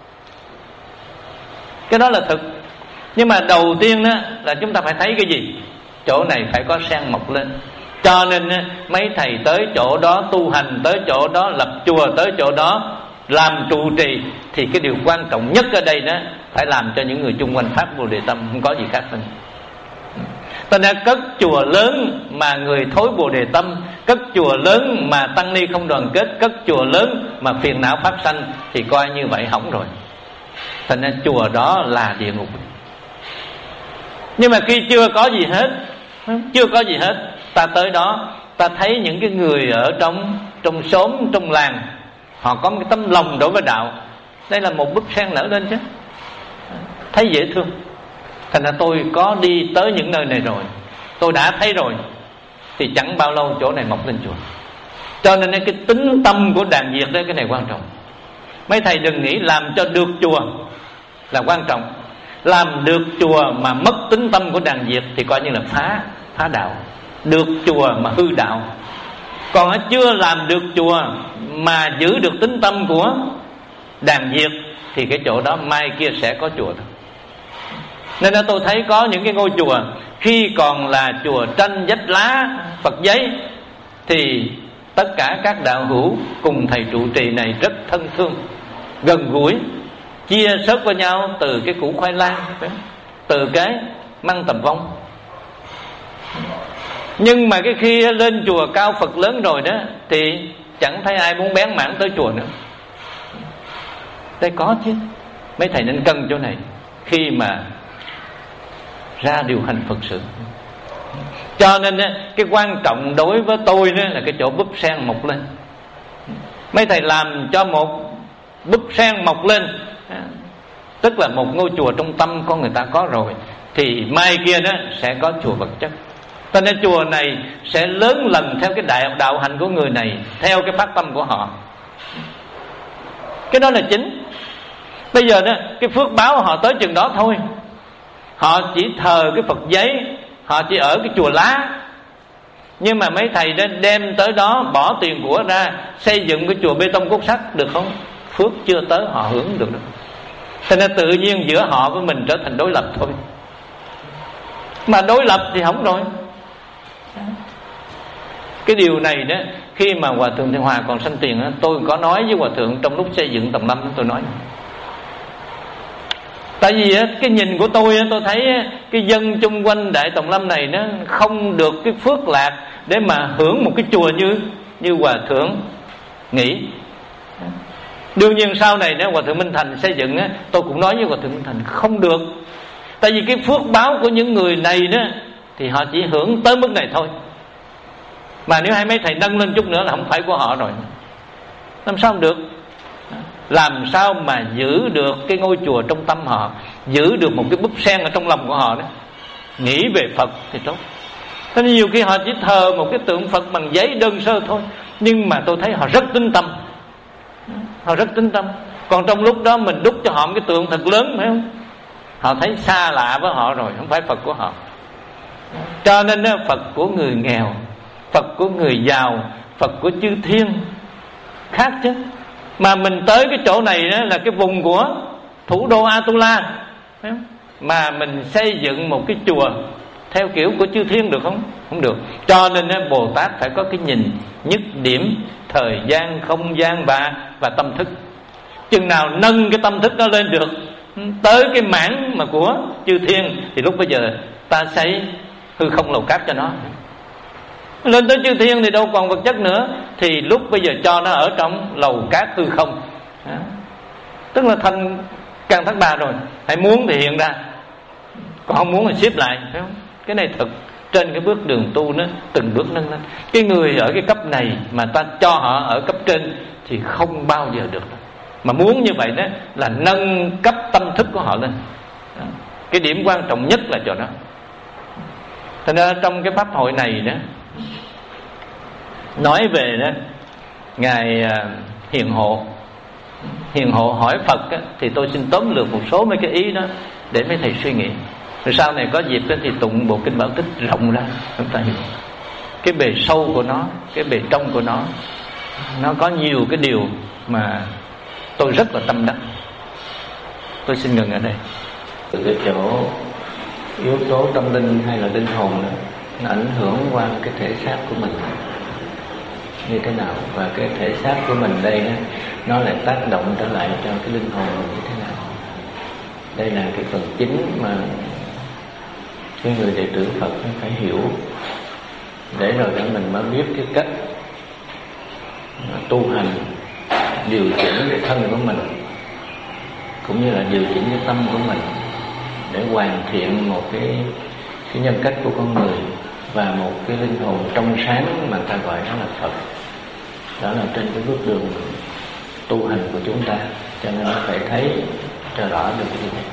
cái đó là thực. Nhưng mà đầu tiên đó là chúng ta phải thấy cái gì? Chỗ này phải có sen mọc lên. Cho nên mấy thầy tới chỗ đó tu hành, tới chỗ đó lập chùa, tới chỗ đó làm trụ trì, thì cái điều quan trọng nhất ở đây đó phải làm cho những người chung quanh phát Bồ Đề Tâm, không có gì khác hơn. Ta đã cất chùa lớn mà người thối Bồ Đề Tâm, cất chùa lớn mà tăng ni không đoàn kết, cất chùa lớn mà phiền não phát sanh, thì coi như vậy hỏng rồi. Thành ra chùa đó là địa ngục. Nhưng mà khi chưa có gì hết, chưa có gì hết, ta tới đó, ta thấy những cái người ở trong trong xóm, trong làng, họ có một cái tấm lòng đối với đạo. Đây là một búp sen nở lên chứ, thấy dễ thương. Thành ra tôi có đi tới những nơi này rồi, tôi đã thấy rồi, thì chẳng bao lâu chỗ này mọc lên chùa. Cho nên cái tính tâm của đàn Việt đó, cái này quan trọng. Mấy thầy đừng nghĩ làm cho được chùa là quan trọng. Làm được chùa mà mất tính tâm của đàn Việt thì coi như là phá phá đạo. Được chùa mà hư đạo. Còn chưa làm được chùa mà giữ được tính tâm của đàn Việt thì cái chỗ đó mai kia sẽ có chùa thôi. Nên là tôi thấy có những cái ngôi chùa khi còn là chùa tranh vách lá Phật giấy thì tất cả các đạo hữu cùng thầy trụ trì này rất thân thương, gần gũi, chia sớt với nhau từ cái củ khoai lang, từ cái măng tầm vong. Nhưng mà cái khi lên chùa cao Phật lớn rồi đó thì chẳng thấy ai muốn bén mảng tới chùa nữa. Đây có chứ. Mấy thầy nên cân chỗ này khi mà ra điều hành Phật sự. Cho nên cái quan trọng đối với tôi đó là cái chỗ búp sen mọc lên. Mấy thầy làm cho một búp sen mọc lên, tức là một ngôi chùa trong tâm con người ta có rồi, thì mai kia đó sẽ có chùa vật chất. Cho nên chùa này sẽ lớn lần theo cái đại đạo hành của người này, theo cái phát tâm của họ. Cái đó là chính. Bây giờ đó cái phước báo họ tới chừng đó thôi. Họ chỉ thờ cái Phật giấy, họ chỉ ở cái chùa lá. Nhưng mà mấy thầy đã đem tới đó, bỏ tiền của ra xây dựng cái chùa bê tông cốt sắt được không? Phước chưa tới họ hưởng được đâu. Cho nên tự nhiên giữa họ với mình trở thành đối lập thôi. Mà đối lập thì hỏng rồi. Cái điều này đó, khi mà Hòa Thượng Thiện Hòa còn sanh tiền đó, tôi có nói với Hòa Thượng trong lúc xây dựng Tòng Lâm, tôi nói tại vì cái nhìn của tôi, tôi thấy cái dân chung quanh Đại Tòng Lâm này nó không được cái phước lạc để mà hưởng một cái chùa như như Hòa Thượng nghĩ. Đương nhiên sau này nếu Hòa Thượng Minh Thành xây dựng, tôi cũng nói với Hòa Thượng Minh Thành không được. Tại vì cái phước báo của những người này đó thì họ chỉ hưởng tới mức này thôi. Mà nếu hai mấy thầy nâng lên chút nữa là không phải của họ rồi. Làm sao được? Làm sao mà giữ được cái ngôi chùa trong tâm họ, giữ được một cái búp sen ở trong lòng của họ đó, nghĩ về Phật thì tốt. Thế nên nhiều khi họ chỉ thờ một cái tượng Phật bằng giấy đơn sơ thôi, nhưng mà tôi thấy họ rất tín tâm. Họ rất tín tâm. Còn trong lúc đó mình đúc cho họ một cái tượng thật lớn, phải không? Họ thấy xa lạ với họ rồi, không phải Phật của họ. Cho nên đó, Phật của người nghèo, Phật của người giàu, Phật của chư thiên khác chứ. Mà mình tới cái chỗ này đó là cái vùng của thủ đô Atula, phải không? Mà mình xây dựng một cái chùa theo kiểu của chư thiên được không? Không được. Cho nên đó, Bồ Tát phải có cái nhìn nhất điểm thời gian, không gian và và tâm thức. Chừng nào nâng cái tâm thức đó lên được tới cái mảng mà của chư thiên thì lúc bây giờ ta xây hư không lầu cát cho nó. Lên tới chư thiên thì đâu còn vật chất nữa, thì lúc bây giờ cho nó ở trong lầu cát hư không. Đó. Tức là thành Căn Thác Đa rồi. Hãy muốn thì hiện ra, còn không muốn thì xếp lại, phải không? Cái này thật, trên cái bước đường tu nó từng bước nâng lên. Cái người ở cái cấp này mà ta cho họ ở cấp trên thì không bao giờ được. Mà muốn như vậy đó là nâng cấp tâm thức của họ lên. Đó. Cái điểm quan trọng nhất là chỗ đó. Thế nên trong cái pháp hội này đó, nói về đó Ngài Hiền Hộ Hiền Hộ hỏi Phật á, thì tôi xin tóm lược một số mấy cái ý đó để mấy thầy suy nghĩ. Rồi sau này có dịp đó thì tụng bộ kinh Bảo Tích rộng ra, chúng ta hiểu cái bề sâu của nó, cái bề trong của nó. Nó có nhiều cái điều mà tôi rất là tâm đắc. Tôi xin ngừng ở đây. Từ cái chỗ yếu tố tâm linh hay là linh hồn đó, nó ảnh hưởng qua cái thể xác của mình như thế nào, và cái thể xác của mình đây đó, nó lại tác động trở lại cho cái linh hồn mình như thế nào. Đây là cái phần chính mà cái người đệ tử Phật phải hiểu, để rồi đó mình mới biết cái cách tu hành, điều chỉnh cái thân của mình cũng như là điều chỉnh cái tâm của mình để hoàn thiện một cái cái nhân cách của con người và một cái linh hồn trong sáng mà ta gọi đó là Phật. Đó là trên cái bước đường tu hành của chúng ta, cho nên nó phải thấy cho rõ được cái điều này.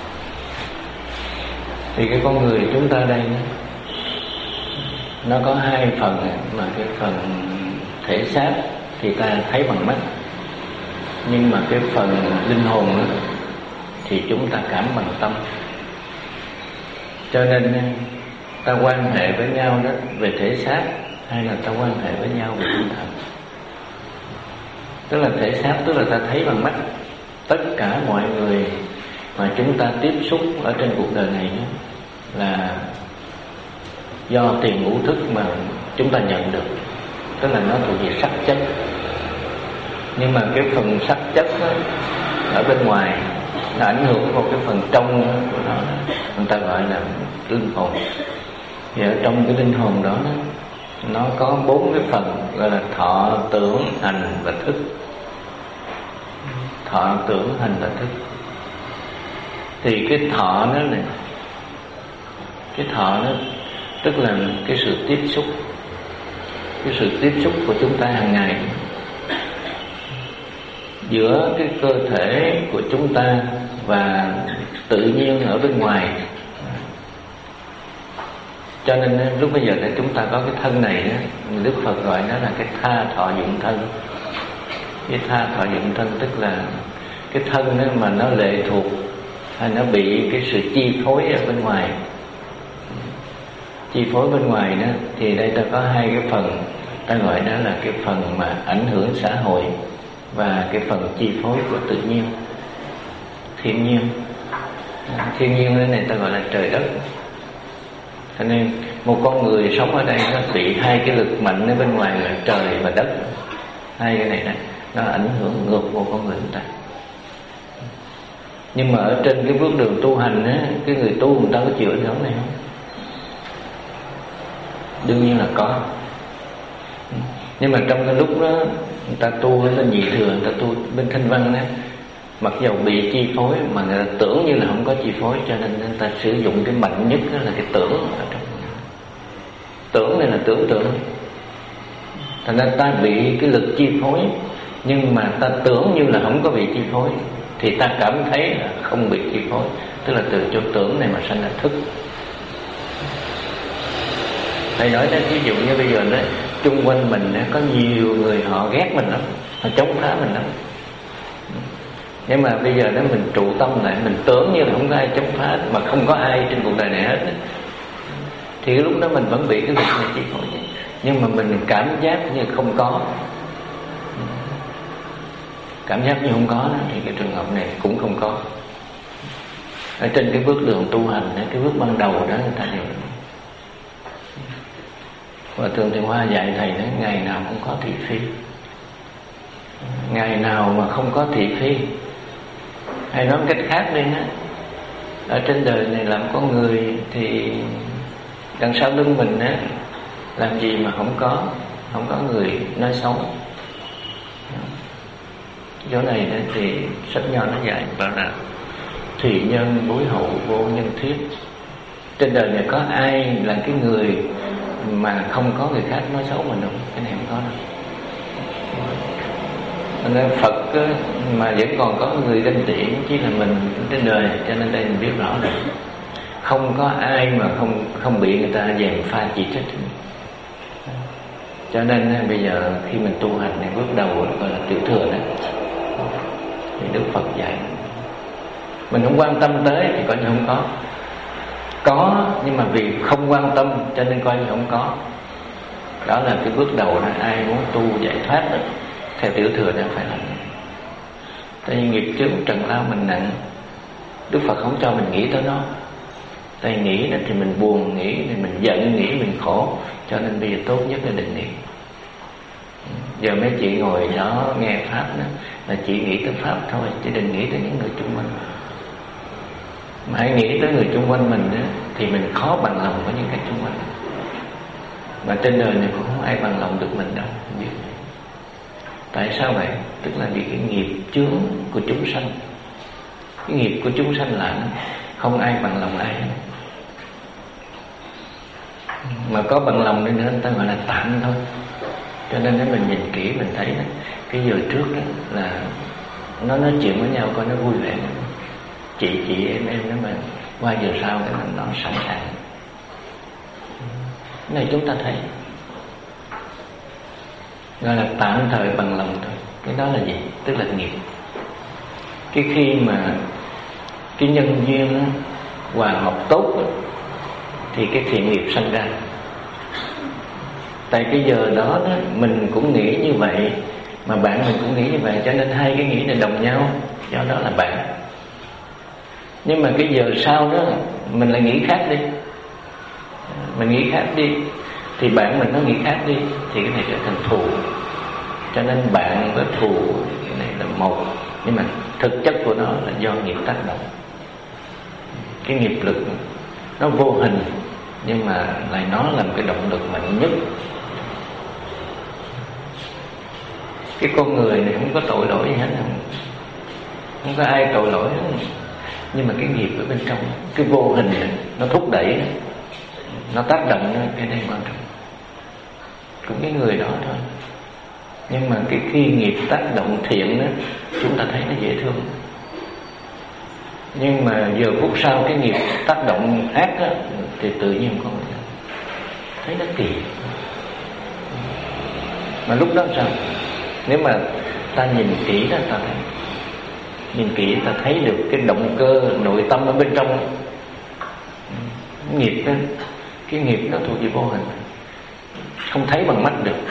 Thì cái con người chúng ta đây nó có hai phần, mà cái phần thể xác thì ta thấy bằng mắt, nhưng mà cái phần linh hồn đó, thì chúng ta cảm bằng tâm. Cho nên ta quan hệ với nhau đó về thể xác hay là ta quan hệ với nhau về tinh thần. Tức là thể xác tức là ta thấy bằng mắt. Tất cả mọi người mà chúng ta tiếp xúc ở trên cuộc đời này đó, là do tiền ngũ thức mà chúng ta nhận được, tức là nó thuộc về sắc chất. Nhưng mà cái phần sắc chất đó, ở bên ngoài nó ảnh hưởng đến một cái phần trong của nó, người ta gọi là linh hồn. Thì ở trong cái linh hồn đó nó có bốn cái phần gọi là thọ, tưởng, hành và thức. Thọ, tưởng, hành và thức. Thì cái thọ đó này, cái thọ đó tức là cái sự tiếp xúc, cái sự tiếp xúc của chúng ta hàng ngày giữa cái cơ thể của chúng ta và tự nhiên ở bên ngoài. Cho nên lúc bây giờ chúng ta có cái thân này đó, Đức Phật gọi nó là cái tha thọ dụng thân. Cái tha thọ dụng thân tức là cái thân đó mà nó lệ thuộc hay nó bị cái sự chi phối ở bên ngoài. Chi phối bên ngoài đó thì đây ta có hai cái phần, ta gọi đó là cái phần mà ảnh hưởng xã hội và cái phần chi phối của tự nhiên, thiên nhiên. Thiên nhiên cái này ta gọi là trời đất. Cho nên một con người sống ở đây nó bị hai cái lực mạnh ở bên ngoài là trời và đất. Hai cái này, này nó ảnh hưởng ngược một con người chúng ta. Nhưng mà ở trên cái bước đường tu hành á, cái người tu người ta có chịu ảnh hưởng này không? Đương nhiên là có. Nhưng mà trong cái lúc đó người ta tu lên nhị thừa, người ta tu bên Thanh Văn đó, mặc dầu bị chi phối mà người ta tưởng như là không có chi phối, cho nên người ta sử dụng cái mạnh nhất đó là cái tưởng ở trong. Tưởng này là tưởng tượng. Thành ra ta bị cái lực chi phối, nhưng mà ta tưởng như là không có bị chi phối, thì ta cảm thấy là không bị chi phối. Tức là từ chỗ tưởng này mà sanh ra thức. Thầy nói đó, ví dụ như bây giờ đó, chung quanh mình đó, có nhiều người họ ghét mình lắm, họ chống phá mình lắm. Nhưng mà bây giờ đó mình trụ tâm lại, mình tưởng như là không có ai chống phá, mà không có ai trên cuộc đời này hết đó. Thì lúc đó mình vẫn bị cái lực này chi phối. Nhưng mà mình cảm giác như không có, cảm giác như không có đó, thì cái trường hợp này cũng không có. Ở trên cái bước đường tu hành, cái bước ban đầu đó người ta đều. Và Thường Thiện Hoa dạy thầy nói ngày nào cũng có thị phi. Ngày nào mà không có thị phi, hay nói cách khác đi ha, ở trên đời này làm con người thì đằng sau lưng mình á làm gì mà không có không có người nói xấu. Chỗ này thì sách Nho nó dạy bảo là thùy nhân bối hậu vô nhân thiết. Trên đời này có ai là cái người mà không có người khác nói xấu mình không? Cái này không có đâu. Nên Phật á, mà vẫn còn có người ganh tị chỉ là mình trên đời. Cho nên đây mình biết rõ rồi, không có ai mà không không bị người ta gièm pha chỉ trích. Cho nên bây giờ khi mình tu hành này, bước đầu gọi là tiểu thừa đó, thì Đức Phật dạy mình không quan tâm tới thì coi như không có. Có nhưng mà vì không quan tâm cho nên coi như không có. Đó là cái bước đầu đó. Ai muốn tu giải thoát đó, theo tiểu thừa đó phải làm. Tại vì nghiệp chướng trần lao mình nặng, Đức Phật không cho mình nghĩ tới nó. Tại nghĩ đó thì mình buồn, nghĩ thì mình giận, nghĩ mình khổ. Cho nên bây giờ tốt nhất là đừng nghĩ. Giờ mấy chị ngồi đó nghe Pháp đó là chỉ nghĩ tới Pháp thôi, chứ đừng nghĩ tới những người chung quanh. Mà hãy nghĩ tới người chung quanh mình đó, thì mình khó bằng lòng với những cái chung quanh. Mà trên đời này cũng không ai bằng lòng được mình đâu. Tại sao vậy? Tức là vì cái nghiệp chướng của chúng sanh. Cái nghiệp của chúng sanh là không ai bằng lòng ai. Mà có bằng lòng đi nữa người ta gọi là tạm thôi. Cho nên nếu mình nhìn kỹ mình thấy đó, cái giờ trước đó là nó nói chuyện với nhau coi nó vui vẻ. Chị chị em em nó mà qua giờ sau cái mình nó sẵn sàng. Cái này chúng ta thấy gọi là tạm thời bằng lòng thôi. Cái đó là gì? Tức là nghiệp. Cái khi mà cái nhân duyên hòa hợp tốt đó, thì cái thiện nghiệp sanh ra. Tại cái giờ đó, đó mình cũng nghĩ như vậy, mà bạn mình cũng nghĩ như vậy, cho nên hai cái nghĩ này đồng nhau, do đó là bạn. Nhưng mà cái giờ sau đó mình lại nghĩ khác đi, mình nghĩ khác đi, thì bạn mình nó nghĩ khác đi, thì cái này trở thành thù. Cho nên bạn với thù cái này là một, nhưng mà thực chất của nó là do nghiệp tác động. Cái nghiệp lực nó vô hình, nhưng mà lại nó là một cái động lực mạnh nhất. Cái con người này không có tội lỗi gì hết, không, không có ai tội lỗi hết. Nhưng mà cái nghiệp ở bên trong, cái vô hình này, nó thúc đẩy, nó tác động, cái này quan trọng. Cũng cái người đó thôi. Nhưng mà cái khi nghiệp tác động thiện đó, chúng ta thấy nó dễ thương. Nhưng mà giờ phút sau cái nghiệp tác động ác đó, thì tự nhiên con người thấy nó kỳ. Mà lúc đó sao? Nếu mà ta nhìn kỹ đó, ta thấy, nhìn kỹ ta thấy được cái động cơ nội tâm ở bên trong. Nghiệp đó, cái nghiệp nó thuộc về vô hình, không thấy bằng mắt được.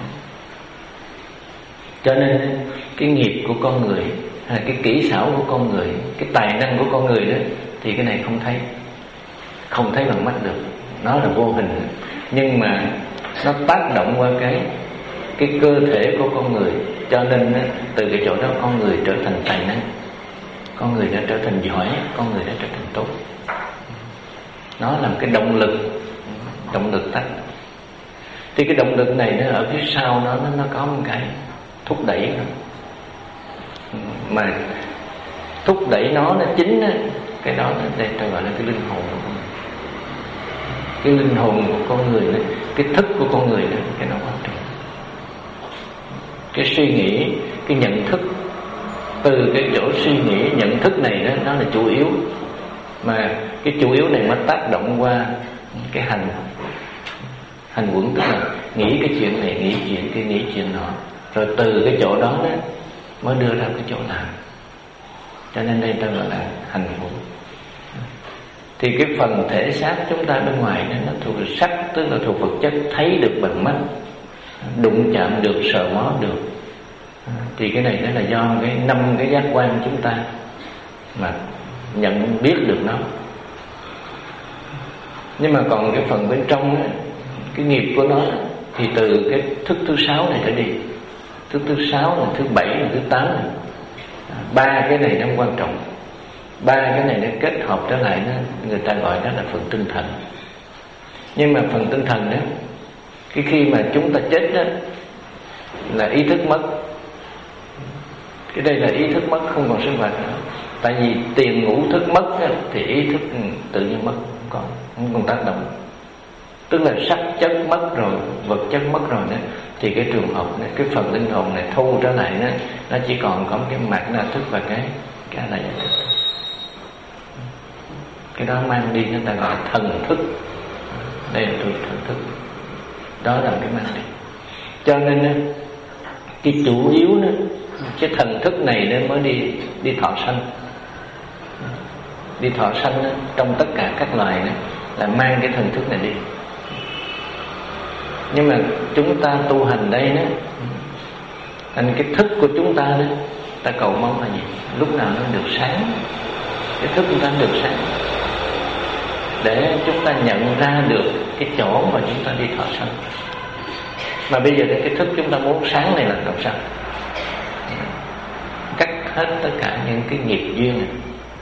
Cho nên cái nghiệp của con người, hay cái kỹ xảo của con người, cái tài năng của con người đó, thì cái này không thấy, không thấy bằng mắt được. Nó là vô hình, nhưng mà nó tác động qua cái cái cơ thể của con người. Cho nên từ cái chỗ đó con người trở thành tài năng, con người đã trở thành giỏi, con người đã trở thành tốt. Nó là một cái động lực, động lực tác. Thì cái động lực này nó ở phía sau nó nó, nó có một cái thúc đẩy nó. Mà thúc đẩy nó nó chính đó, cái đó đây ta gọi là cái linh hồn của con người. Cái linh hồn của con người đó, cái thức của con người đó, cái đó quan trọng. Cái suy nghĩ, cái nhận thức, từ cái chỗ suy nghĩ nhận thức này đó, nó là chủ yếu. Mà cái chủ yếu này nó tác động qua cái hành hành quẩn, tức là nghĩ cái chuyện này, nghĩ chuyện kia, nghĩ chuyện nọ, rồi từ cái chỗ đó đó mới đưa ra cái chỗ làm. Cho nên đây ta gọi là hành quẩn. Thì cái phần thể xác chúng ta bên ngoài đó, nó thuộc sắc, tức là thuộc vật chất, thấy được bằng mắt, đụng chạm được, sờ mó được. Thì cái này đó là do cái năm cái giác quan chúng ta mà nhận biết được nó. Nhưng mà còn cái phần bên trong đó, cái nghiệp của nó thì từ cái thức thứ sáu này trở đi. Thức thứ sáu là thứ bảy là thứ tám này. Ba cái này nó quan trọng. Ba cái này nó kết hợp trở lại đó, người ta gọi đó là phần tinh thần. Nhưng mà phần tinh thần đó Cái khi mà chúng ta chết đó là ý thức mất. Cái đây là ý thức mất, không còn sinh vật nữa. Tại vì tiền ngũ thức mất đó, thì ý thức tự nhiên mất, không còn, không còn tác động. Tức là sắc chất mất rồi, vật chất mất rồi đó, thì cái trường hợp này, cái phần linh hồn này thu trở lại đó, nó chỉ còn có cái mạt na thức và cái cái này thức. Cái đó mang đi người ta gọi là thần thức. Đây là thần thức. Đó là cái mang đi. Cho nên cái chủ yếu đó, cái thần thức này nên mới đi đi thọ sanh. Đi thọ sanh đó, trong tất cả các loài đó, là mang cái thần thức này đi. Nhưng mà chúng ta tu hành đây đó, thành cái thức của chúng ta đó, ta cầu mong là gì? Lúc nào nó được sáng. Cái thức chúng ta được sáng, để chúng ta nhận ra được cái chỗ mà chúng ta đi thọ sanh. Mà bây giờ cái thức chúng ta muốn sáng này là làm sao? Cắt hết tất cả những cái nghiệp duyên này.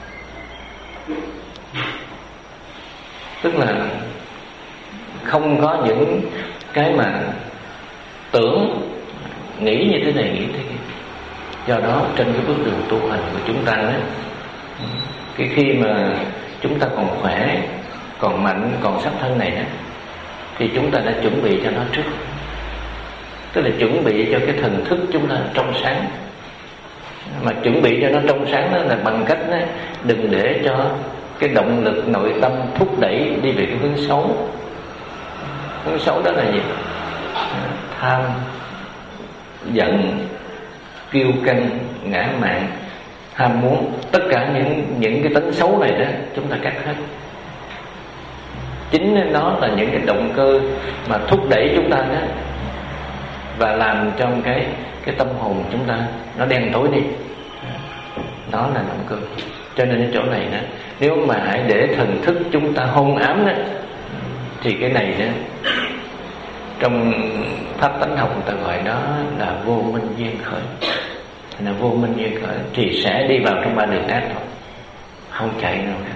Tức là không có những cái mà tưởng, nghĩ như thế này, nghĩ thế kia. Do đó trên cái bước đường tu hành của chúng ta đó, cái khi mà chúng ta còn khỏe, còn mạnh, còn sắc thân này đó, thì chúng ta đã chuẩn bị cho nó trước. Tức là chuẩn bị cho cái thần thức chúng ta trong sáng. Mà chuẩn bị cho nó trong sáng đó là bằng cách đó, đừng để cho cái động lực nội tâm thúc đẩy đi về cái hướng xấu. Hướng xấu đó là gì? Tham, giận, kiêu căng, ngã mạn, ham muốn. Tất cả những những cái tính xấu này đó chúng ta cắt hết. Chính nó là những cái động cơ mà thúc đẩy chúng ta đó, và làm cho cái cái tâm hồn chúng ta nó đen tối đi. Đó là động cơ. Cho nên cái chỗ này đó, nếu mà hãy để thần thức chúng ta hôn ám đó, thì cái này đó, trong pháp tánh học người ta gọi đó là vô minh duyên khởi. Là vô minh duyên khởi thì sẽ đi vào trong ba đường ác thôi, không chạy đâu cả.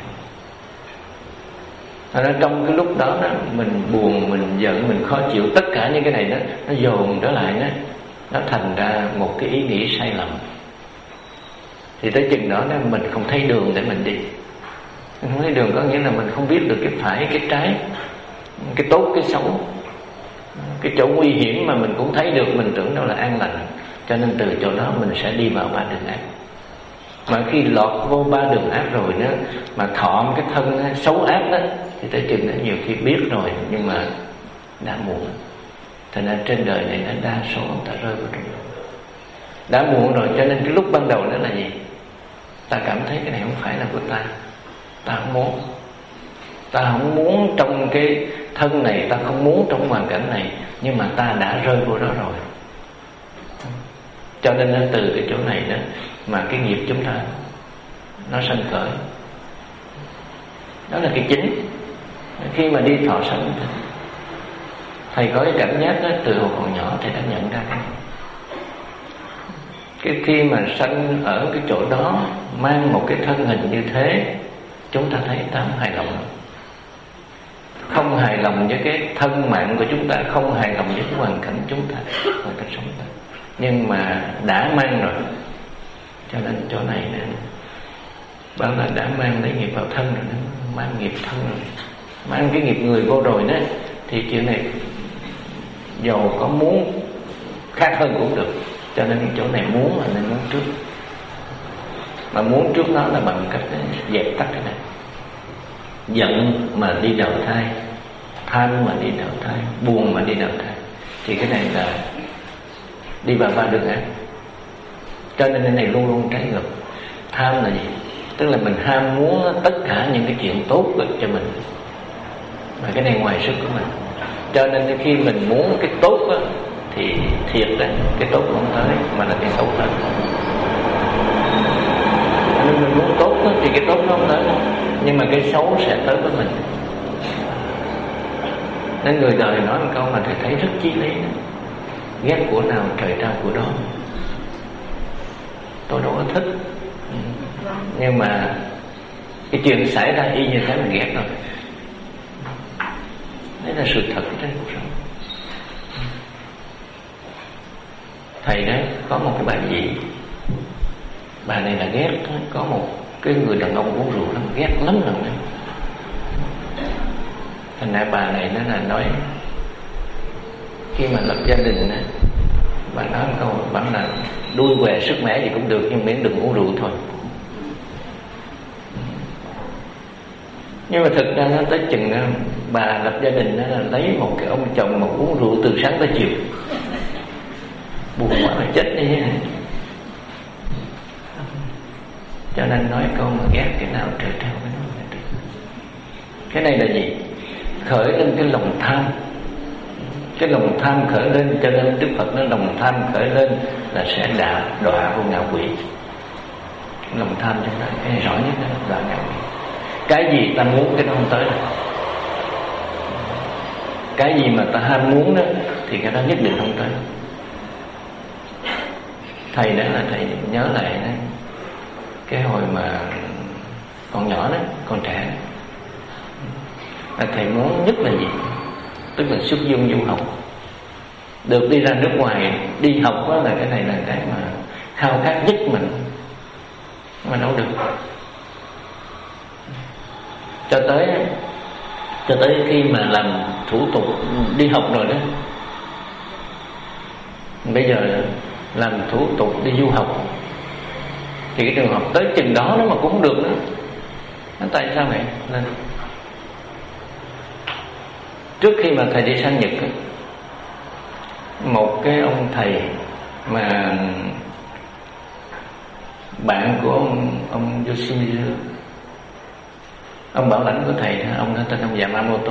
Nên trong cái lúc đó, đó mình buồn, mình giận, mình khó chịu, tất cả những cái này đó nó dồn trở lại đó, nó thành ra một cái ý nghĩ sai lầm. Thì tới chừng đó, đó mình không thấy đường để mình đi. Mình không thấy đường có nghĩa là mình không biết được cái phải, cái trái, cái tốt, cái xấu. Cái chỗ nguy hiểm mà mình cũng thấy được, mình tưởng đâu là an lành. Cho nên từ chỗ đó mình sẽ đi vào ba đường ác. Mà khi lọt vô ba đường ác rồi đó, mà thọ cái thân đó, xấu ác đó, thì tới chừng đó nhiều khi biết rồi, nhưng mà đã muộn. Thành ra trên đời này nó đa số ta rơi vào trong đó. Đã muộn rồi, cho nên cái lúc ban đầu đó là gì? Ta cảm thấy cái này không phải là của ta. Ta không muốn. Ta không muốn trong cái thân này, ta không muốn trong hoàn cảnh này, nhưng mà ta đã rơi vô đó rồi. Cho nên từ cái chỗ này đó mà cái nghiệp chúng ta nó sanh khởi. Đó là cái chính. Khi mà đi thọ sanh, thầy có cái cảm giác đó, từ hồi còn nhỏ thầy đã nhận ra cái cái khi mà sanh ở cái chỗ đó, mang một cái thân hình như thế, chúng ta thấy ta không hài lòng. Không hài lòng với cái thân mạng của chúng ta, không hài lòng với cái hoàn cảnh chúng ta, hoàn cảnh sống ta. Nhưng mà đã mang rồi, cho nên chỗ này nè, bảo là đã mang lấy nghiệp vào thân rồi, mang nghiệp thân rồi, mang cái nghiệp người vô rồi đó, thì chuyện này dầu có muốn khác hơn cũng được. Cho nên chỗ này muốn là nên muốn trước. Mà muốn trước nó là bằng cách dẹp tắt cái này. Giận mà đi đầu thai, tham mà đi đầu thai, buồn mà đi đầu thai, thì cái này là đi vào ba đường ác. Cho nên cái này luôn luôn trái ngược. Tham là gì? Tức là mình ham muốn tất cả những cái chuyện tốt cho mình, và cái này ngoài sức của mình. Cho nên khi mình muốn cái tốt đó, thì thiệt đó, cái tốt không tới, mà là cái xấu tới. Nên mình muốn tốt đó, thì cái tốt nó không tới đâu, nhưng mà cái xấu sẽ tới với mình. Nên người đời nói một câu mà thầy thấy rất chí lý đó: ghét của nào trời trao của đó. Tôi đâu có thích, nhưng mà cái chuyện xảy ra y như thế mình ghét rồi. Đấy là sự thật trên cuộc sống. thầy đó có một cái bà dị, bà này là ghét, có một cái người đàn ông uống rượu lắm, ghét lắm rồi này. Thành ra bà này nó là nói khi mà lập gia đình á, bà nói một câu bảo là đuôi què sức mẻ gì cũng được, nhưng miễn đừng uống rượu thôi. Nhưng mà thực ra nó tới chừng bà lập gia đình đó là lấy một cái ông chồng mà uống rượu từ sáng tới chiều, buồn quá mà chết đi. Cho nên nói câu mà ghét cái nào trời treo cái nào. Cái này là gì? Khởi lên cái lòng tham. Cái lòng tham khởi lên, cho nên Đức Phật nói lòng tham khởi lên là sẽ đọa đọa vô ngạ quỷ. Lòng tham cho nên cái này rõ nhất là đọa ngạ quỷ. Cái gì ta muốn cái đó không tới. Cái gì mà ta ham muốn đó thì cái đó nhất định không tới. Thầy đó là thầy nhớ lại đó, cái hồi mà còn nhỏ đó, còn trẻ là thầy muốn nhất là gì? Tức là xuất dương du học, được đi ra nước ngoài đi học đó, là cái này là cái mà khao khát nhất mình, mà đâu được. Cho tới cho tới khi mà làm thủ tục đi học rồi đó, bây giờ làm thủ tục đi du học thì cái trường hợp tới chừng đó nó mà cũng không được nữa. Tại sao vậy? Nên trước khi mà thầy đi sang Nhật, một cái ông thầy mà bạn của ông ông Yoshimizu, ông bảo lãnh của thầy, ông đó tên ông Yamamoto.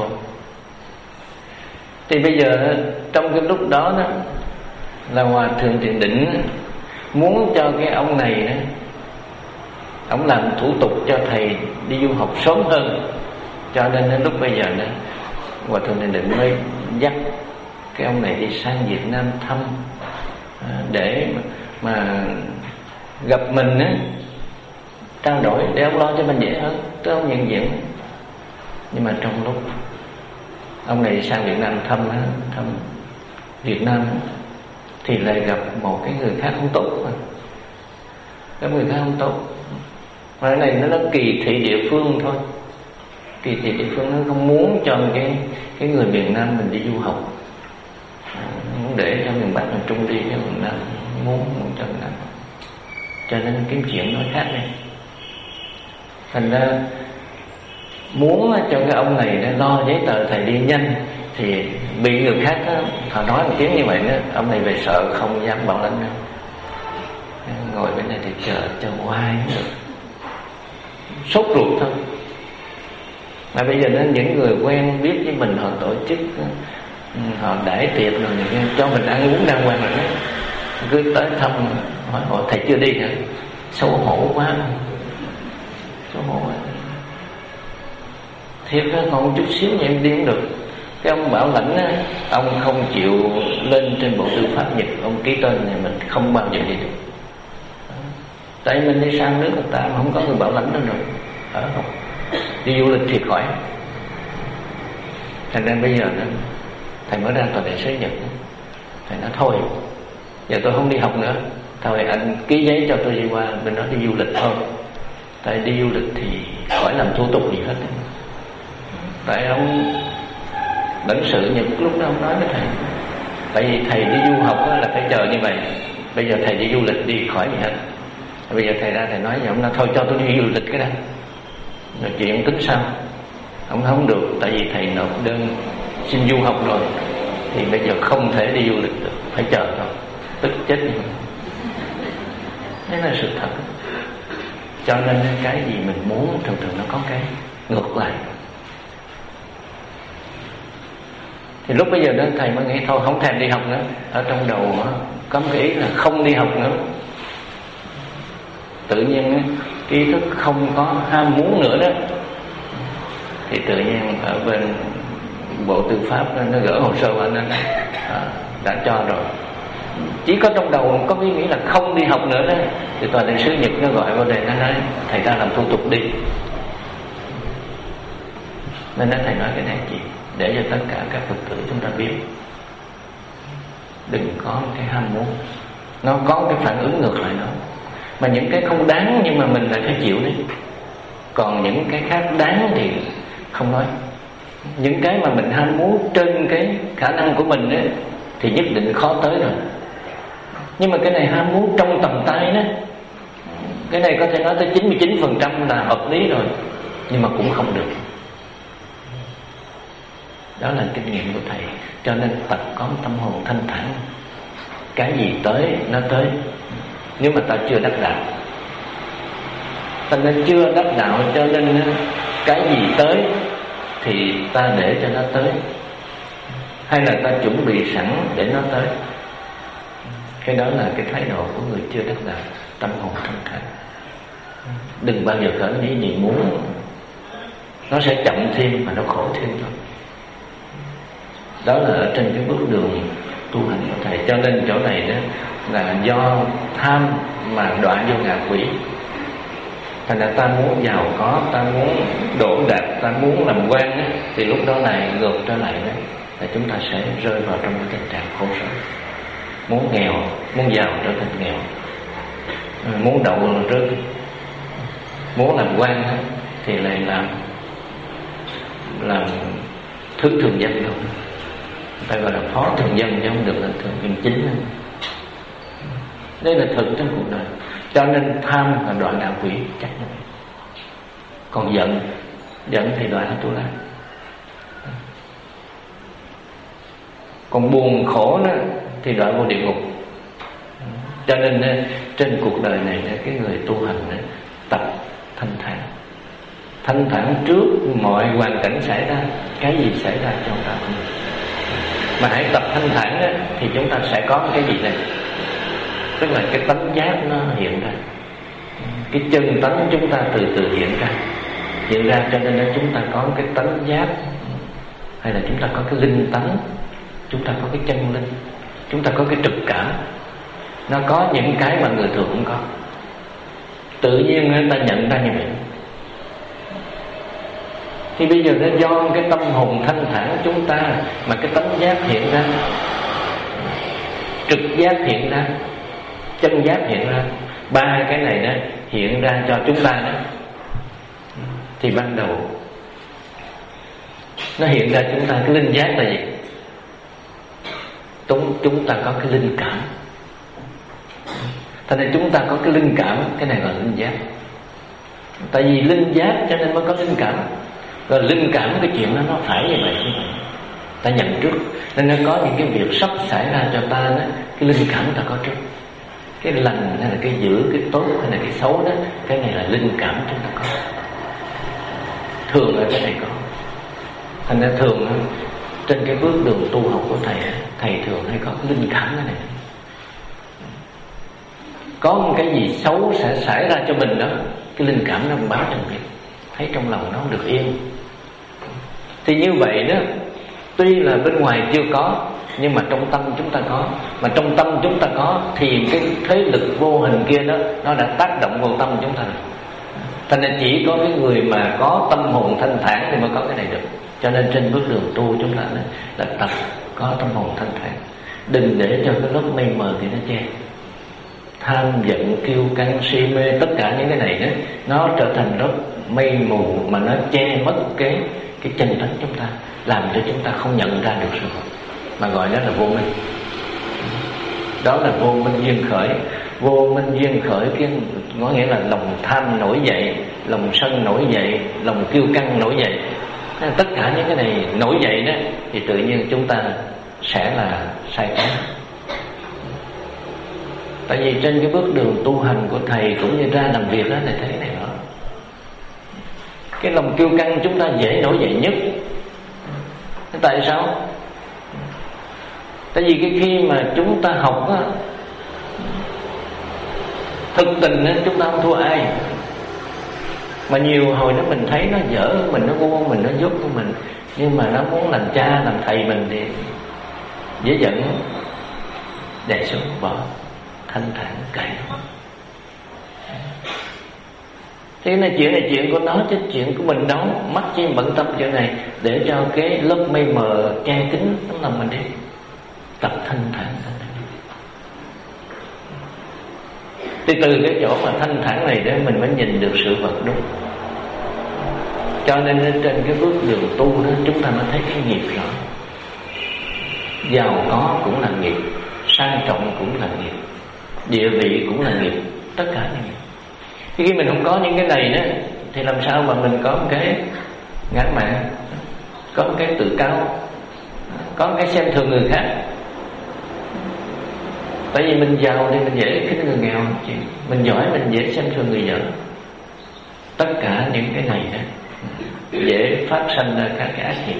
Thì bây giờ trong cái lúc đó đó là Hòa Thượng Thiền Định muốn cho cái ông này đó, ông làm thủ tục cho thầy đi du học sớm hơn. Cho nên đến lúc bây giờ đó Hòa Thượng Thiền Định mới dắt cái ông này đi sang Việt Nam thăm, để mà, mà gặp mình á, trao đổi để ông lo cho mình dễ hơn, tới ông nhận diện. Nhưng mà trong lúc ông này sang Việt Nam thăm thăm Việt Nam thì lại gặp một cái người khác không tốt mà. Cái người khác không tốt. Mà cái này nó là kỳ thị địa phương thôi. Kỳ thị địa phương nó không muốn cho cái cái người miền Nam mình đi du học, muốn để cho miền Bắc, miền Trung đi, cho miền Nam muốn muốn cho miền Nam. Cho nên cái chuyện nói khác này. Thành ra muốn cho cái ông này nó lo giấy tờ thầy đi nhanh thì bị người khác đó, họ nói một tiếng như vậy đó, ông này về sợ không dám bảo lãnh nữa. Ngồi bên này thì chờ chờ hoài nữa, sốt ruột thôi. Mà bây giờ nên những người quen biết với mình, họ tổ chức, họ đãi tiệc rồi cho mình ăn uống đàng hoàng rồi đó, cứ tới thăm hỏi họ thầy chưa đi hả? Xấu hổ quá, xấu hổ quá. Thiệt ra còn chút xíu vậy em đi cũng được. Cái ông bảo lãnh á, ông không chịu lên trên Bộ Tư pháp Nhật, ông ký tên này mình không bao giờ đi được. Tại mình đi sang nước người ta mà không có người bảo lãnh nữa rồi, ở không đi du lịch thì khỏi. Thành ra bây giờ đó, thầy mới ra tòa đại sứ Nhật, thầy nói thôi giờ tôi không đi học nữa, thôi anh ký giấy cho tôi đi qua bên đó đi du lịch thôi. Tại đi du lịch thì khỏi làm thủ tục gì hết. Tại ông lãnh sự Nhật lúc đó ông nói với thầy, tại vì thầy đi du học là phải chờ như vậy, bây giờ thầy đi du lịch đi khỏi gì hết. Bây giờ thầy ra thầy nói với ông là thôi cho tôi đi du lịch cái đó, rồi chuyện tính sao. Ông không được, tại vì thầy nộp đơn xin du học rồi thì bây giờ không thể đi du lịch được, phải chờ thôi. Tức chết đi. Thế là sự thật. Cho nên cái gì mình muốn thường thường nó có cái ngược lại. Thì lúc bây giờ đó thầy mới nghĩ thôi không thèm đi học nữa. Ở trong đầu đó, có một cái ý là không đi học nữa. Tự nhiên cái ý thức không có ham muốn nữa đó, thì tự nhiên ở bên Bộ Tư pháp nó gỡ hồ sơ vào nên à, đã cho rồi. Chỉ có trong đầu có cái nghĩ là không đi học nữa đó, thì tòa đại sứ Nhật nó gọi vào đây, nó nói thầy ra làm thủ tục đi. Nên nó thầy nói cái này chị, để cho tất cả các Phật tử chúng ta biết, đừng có cái ham muốn. nó có cái phản ứng ngược lại nó. Mà những cái không đáng nhưng mà mình lại phải chịu đấy. Còn những cái khác đáng thì không nói. Những cái mà mình ham muốn trên cái khả năng của mình ấy, thì nhất định khó tới rồi. Nhưng mà cái này ham muốn trong tầm tay đó, cái này có thể nói tới chín mươi chín phần trăm là hợp lý rồi, nhưng mà cũng không được. Đó là kinh nghiệm của thầy. Cho nên tập có tâm hồn thanh thản. Cái gì tới nó tới. Nếu mà ta chưa đắc đạo, ta nên chưa đắc đạo, cho nên cái gì tới thì ta để cho nó tới, hay là ta chuẩn bị sẵn để nó tới. Cái đó là cái thái độ của người chưa đắc đạo, tâm hồn thanh thản. Đừng bao giờ khởi ý gì muốn, nó sẽ chậm thêm mà nó khổ thêm thôi. Đó là ở trên cái bước đường tu hành của thầy. Cho nên chỗ này đó là do tham mà đọa vô ngạ quỷ. Thành ra ta muốn giàu có, ta muốn đỗ đạt, ta muốn làm quan á, thì lúc đó này ngược trở lại đó là chúng ta sẽ rơi vào trong cái tình trạng khổ sở. Muốn nghèo, muốn giàu trở thành nghèo, muốn đậu là rớt, muốn làm quan á, thì lại làm làm thứ thường dân thôi. Ta gọi là phó thường dân chứ không được là thường dân chính. Đây là thực trong cuộc đời. Cho nên tham là đoạn ngạ quỷ chắc như vậy. Còn giận, giận thì đoạn tu la. Còn buồn khổ đó thì đoạn vô địa ngục. Cho nên trên cuộc đời này cái người tu hành tập thanh thản. Thanh thản trước mọi hoàn cảnh xảy ra, cái gì xảy ra trong ta không. Mà hãy tập thanh thản đó, thì chúng ta sẽ có cái gì này. Tức là cái tánh giác nó hiện ra, cái chân tánh chúng ta từ từ hiện ra hiện ra cho nên chúng ta có cái tánh giác, hay là chúng ta có cái linh tánh, chúng ta có cái chân linh, chúng ta có cái trực cảm. Nó có những cái mà người thường không có. Tự nhiên người ta nhận ra như vậy. Thì bây giờ nó do cái tâm hồn thanh thản của chúng ta mà cái tánh giác hiện ra, trực giác hiện ra, chân giác hiện ra. Ba cái này đó hiện ra cho chúng ta đó. Thì ban đầu nó hiện ra chúng ta cái linh giác là gì? Chúng, chúng ta có cái linh cảm. Thành ra chúng ta có cái linh cảm, cái này gọi là linh giác. Tại vì linh giác cho nên mới có linh cảm. Rồi linh cảm cái chuyện đó nó phải như vậy, như vậy. Ta nhận trước. Nên nó có những cái việc sắp xảy ra cho ta đó, cái linh cảm ta có trước. Cái lành hay là cái dữ, cái tốt hay là cái xấu đó, cái này là linh cảm chúng ta có. Thường là cái này có. Thành ra thường trên cái bước đường tu học của thầy, thầy thường hay có cái linh cảm cái này. Có một cái gì xấu sẽ xảy ra cho mình đó, cái linh cảm nó báo cho mình, thấy trong lòng nó không được yên. Thì như vậy đó, tuy là bên ngoài chưa có, nhưng mà trong tâm chúng ta có. Mà trong tâm chúng ta có thì cái thế lực vô hình kia đó, nó đã tác động vào tâm chúng ta rồi. Thành ra chỉ có cái người mà có tâm hồn thanh thản thì mới có cái này được. Cho nên trên bước đường tu chúng ta là tập có tâm hồn thanh thản. Đừng để cho cái lớp mây mờ thì nó che. Tham giận, kiêu căng, si mê, tất cả những cái này đó, nó trở thành lớp mây mù mà nó che mất cái cái chân tánh chúng ta, làm cho chúng ta không nhận ra được sự thật, mà gọi đó là vô minh. Đó là vô minh duyên khởi. Vô minh duyên khởi cái có nghĩa là lòng tham nổi dậy, lòng sân nổi dậy, lòng kiêu căng nổi dậy. Tất cả những cái này nổi dậy đó thì tự nhiên chúng ta sẽ là sai trái. Tại vì trên cái bước đường tu hành của thầy cũng như ra làm việc đó, thầy thấy cái này đó. Cái lòng kiêu căng chúng ta dễ nổi dậy nhất. Tại sao? Tại vì cái khi mà chúng ta học á, thực tình á, chúng ta không thua ai. Mà nhiều hồi đó mình thấy nó dở mình, nó ngu mình, nó dốt của mình, nhưng mà nó muốn làm cha, làm thầy mình thì dễ giận, đè xuống bỏ, thanh thản kệ. Thế này chuyện này chuyện của nó chứ chuyện của mình đâu. Mắc chi bận tâm chuyện này, để cho cái lớp mây mờ che kín tấm lòng mình đi. Tập thanh thản, thanh thản. Thì từ cái chỗ mà thanh thản này để mình mới nhìn được sự vật đúng. Cho nên trên cái bước đường tu đó chúng ta mới thấy cái nghiệp rõ. Giàu có cũng là nghiệp, sang trọng cũng là nghiệp, địa vị cũng là nghiệp, tất cả là nghiệp. Khi mình không có những cái này đó thì làm sao mà mình có một cái ngã mạn, có một cái tự cao, có một cái xem thường người khác. Tại vì mình giàu thì mình dễ khinh người nghèo, mình giỏi mình dễ xem thường người dở. Tất cả những cái này đó dễ phát sinh ra các cái ác nghiệp.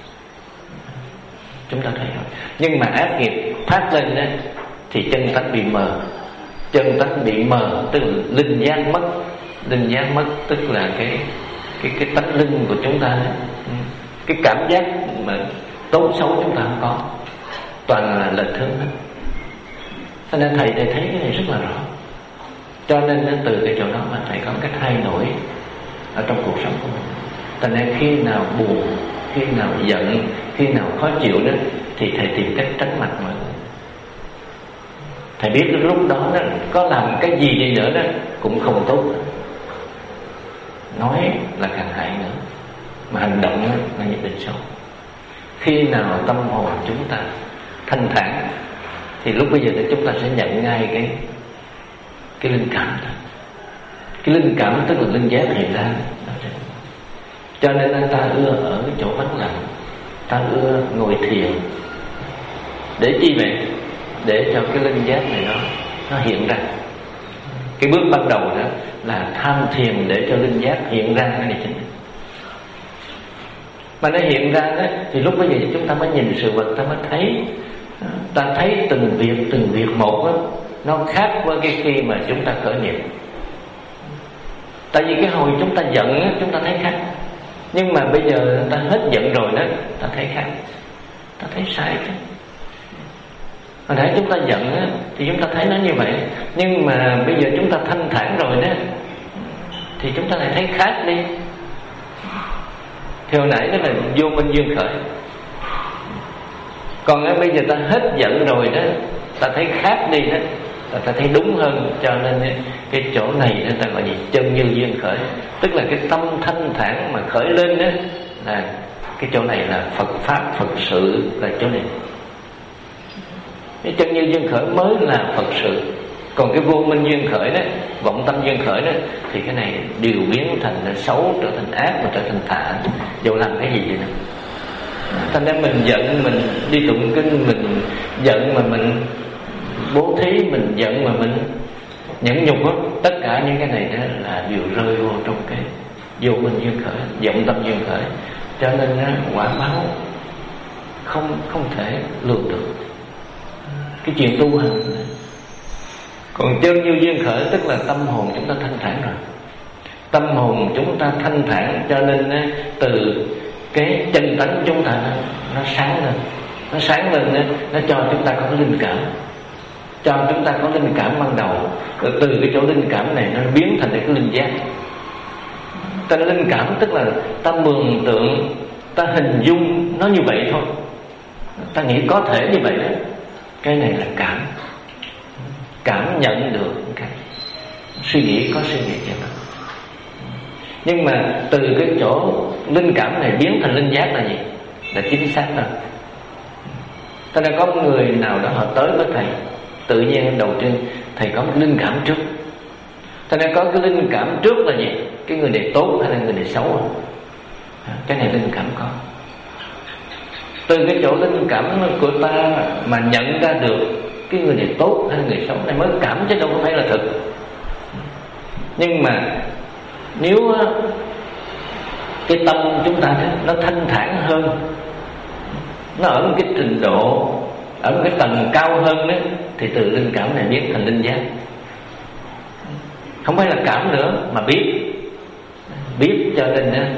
Chúng ta thấy không? Nhưng mà ác nghiệp phát lên đó thì chân tánh bị mờ. Chân tánh bị mờ tức là linh giác mất. Linh giác mất tức là cái cái cái tánh linh của chúng ta đó. Cái cảm giác mà tốt xấu chúng ta không có, toàn là lệch hướng hết. Cho nên thầy, thầy thấy cái này rất là rõ. Cho nên từ cái chỗ đó mà thầy có cái thay đổi ở trong cuộc sống của mình. Cho nên khi nào buồn, khi nào giận, khi nào khó chịu đó thì thầy tìm cách tránh mặt mọi người. Thầy biết lúc đó, đó có làm cái gì đi nữa đó cũng không tốt. Nói là càng hại nữa, mà hành động đó là nhất định xấu. Khi nào tâm hồn chúng ta thanh thản thì lúc bây giờ chúng ta sẽ nhận ngay cái cái linh cảm đó. Cái linh cảm tức là linh giác hiện ra. Cho nên ta ưa ở cái chỗ vắng lặng, ta ưa ngồi thiền. Để chi vậy? Để cho cái linh giác này nó nó hiện ra. Cái bước ban đầu đó là tham thiền để cho linh giác hiện ra cái này chính. Mà nó hiện ra đó thì lúc bây giờ chúng ta mới nhìn sự vật, ta mới thấy, ta thấy từng việc từng việc một đó, nó khác với cái khi mà chúng ta khởi nghiệp. Tại vì cái hồi chúng ta giận đó, chúng ta thấy khác. Nhưng mà bây giờ ta hết giận rồi đó, ta thấy khác, ta thấy sai chứ. Hồi nãy chúng ta giận đó, thì chúng ta thấy nó như vậy. Nhưng mà bây giờ chúng ta thanh thản rồi đó thì chúng ta lại thấy khác đi. Thì hồi nãy đó là vô minh duyên khởi. Còn á, bây giờ ta hết giận rồi đó, ta thấy khác đi đó, ta, ta thấy đúng hơn. Cho nên cái chỗ này ta gọi gì? Chân như duyên khởi. Tức là cái tâm thanh thản mà khởi lên đó, là cái chỗ này là Phật Pháp, Phật sự là chỗ này. Cái chân như duyên khởi mới là Phật sự. Còn cái vô minh duyên khởi đó, vọng tâm duyên khởi đó, thì cái này điều biến thành là xấu, trở thành ác và trở thành tà. Dù làm cái gì vậy nữa. Thành ra mình giận, mình đi tụng kinh, mình giận mà mình bố thí, mình giận mà mình nhẫn nhục đó, tất cả những cái này đó là đều rơi vô trong cái vô minh duyên khởi, vọng tâm duyên khởi. Cho nên đó, quả báo không không thể lường được cái chuyện tu hành. Còn chân như duyên khởi tức là tâm hồn chúng ta thanh thản rồi. Tâm hồn chúng ta thanh thản, cho nên á, từ cái chân tánh chúng ta nó, nó sáng lên. Nó sáng lên á, nó cho chúng ta có cái linh cảm. Cho chúng ta có linh cảm ban đầu. Rồi từ cái chỗ linh cảm này nó biến thành cái linh giác. Ta linh cảm tức là ta mường tượng, ta hình dung nó như vậy thôi. Ta nghĩ có thể như vậy đó. Cái này là cảm. Cảm nhận được cái suy nghĩ, có suy nghĩ cho nó. Nhưng mà từ cái chỗ linh cảm này biến thành linh giác là gì? Là chính xác rồi. Thế nên có một người nào đó họ tới với thầy, tự nhiên đầu tiên thầy có một linh cảm trước. Thế nên có cái linh cảm trước là gì? Cái người này tốt hay là người này xấu? Cái này linh cảm có. Từ cái chỗ linh cảm của ta mà nhận ra được cái người này tốt hay là người xấu này mới cảm, chứ đâu có phải là thực. Nhưng mà nếu cái tâm chúng ta nó thanh thản hơn, nó ở một cái trình độ, ở một cái tầng cao hơn đó, thì từ linh cảm này biến thành linh giác. Không phải là cảm nữa mà biết. Biết cho nên đó,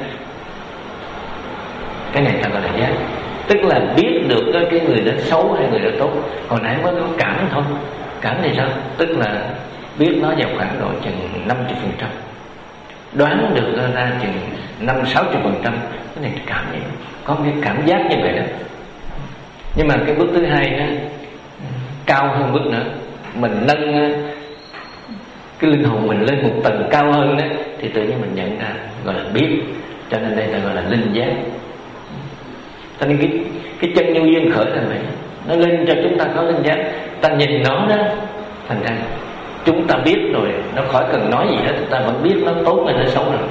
cái này ta gọi là giác. Tức là biết được cái người đó xấu hay người đó tốt. Hồi nãy mới có cảm thôi. Cảm thì sao? Tức là biết nó vào khoảng độ chừng năm mươi phần trăm, đoán được ra chừng năm sáu mươi phần trăm. Cái này cảm vậy, có cái cảm giác như vậy đó. Nhưng mà cái bước thứ hai đó, cao hơn bước nữa, mình nâng cái linh hồn mình lên một tầng cao hơn đó, thì tự nhiên mình nhận ra, gọi là biết. Cho nên đây ta gọi là linh giác. Cho nên cái, cái chân như duyên khởi là vậy, nó lên cho chúng ta có linh giác. Ta nhìn nó đó, thành ra chúng ta biết rồi, nó khỏi cần nói gì hết, ta vẫn biết nó tốt hay nó xấu rồi.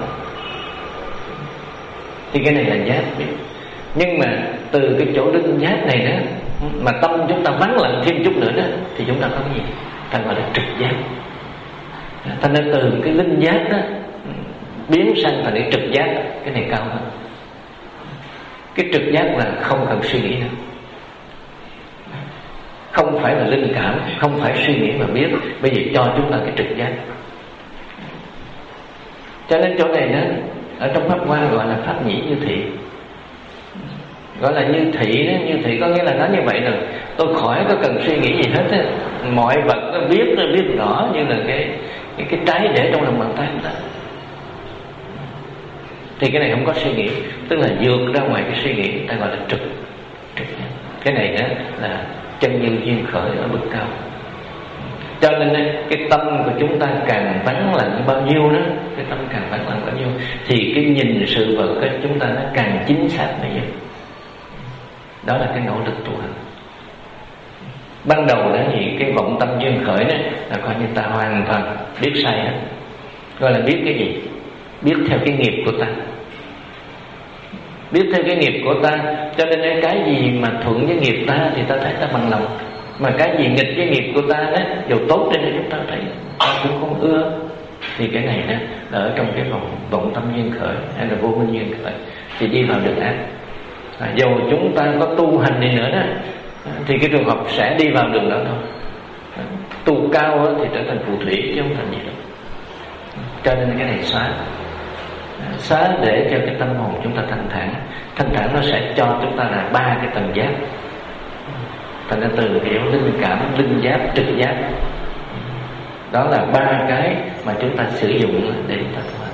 Thì cái này là giác biết. Nhưng mà từ cái chỗ linh giác này đó, mà tâm chúng ta vắng lặng thêm chút nữa đó, thì chúng ta có cái gì? Ta gọi là trực giác. Thành ra từ cái linh giác đó biến sang thành cái trực giác, cái này cao hơn. Cái trực giác là không cần suy nghĩ nữa, không phải là linh cảm, không phải suy nghĩ mà biết. Bây giờ cho chúng ta cái trực giác. Cho nên chỗ này đó, ở trong pháp hoa gọi là pháp nhĩ như thị. Gọi là như thị đó, như thị có nghĩa là nói như vậy rồi, tôi khỏi có cần suy nghĩ gì hết á. Mọi vật nó biết, nó biết rõ như là cái cái, cái trái để trong lòng bàn tay chúng ta. Thì cái này không có suy nghĩ, tức là vượt ra ngoài cái suy nghĩ, ta gọi là trực, trực. Cái này đó là chân như duyên khởi ở bậc cao. Cho nên cái tâm của chúng ta càng vắng lặng bao nhiêu đó, cái tâm càng vắng lặng bao nhiêu, thì cái nhìn sự vật của chúng ta nó càng chính xác bấy nhiêu. Đó là cái nỗ lực tu hành. Ban đầu đó thì cái vọng tâm duyên khởi đó là coi như ta hoàn toàn biết sai hết. Gọi là biết cái gì? Biết theo cái nghiệp của ta, biết theo cái nghiệp của ta. Cho nên cái gì mà thuận với nghiệp ta thì ta thấy ta bằng lòng, mà cái gì nghịch với nghiệp của ta đó, dù tốt trên đây chúng ta thấy ta cũng không ưa. Thì cái này đó là ở trong cái vòng vọng tâm duyên khởi hay là vô minh duyên khởi, thì đi vào đường ác. À, dầu chúng ta có tu hành đi nữa đó, thì cái trường hợp sẽ đi vào đường đó thôi. À, tu cao thì trở thành phù thủy chứ không thành gì đâu. Cho nên cái này xóa, xóa để cho cái tâm hồn chúng ta thanh thản. Thanh thản nó sẽ cho chúng ta là ba cái tầng giác. Thành ra từ kiểu linh cảm, linh giác, trực giác, đó là ba cái mà chúng ta sử dụng để chúng ta tu hành.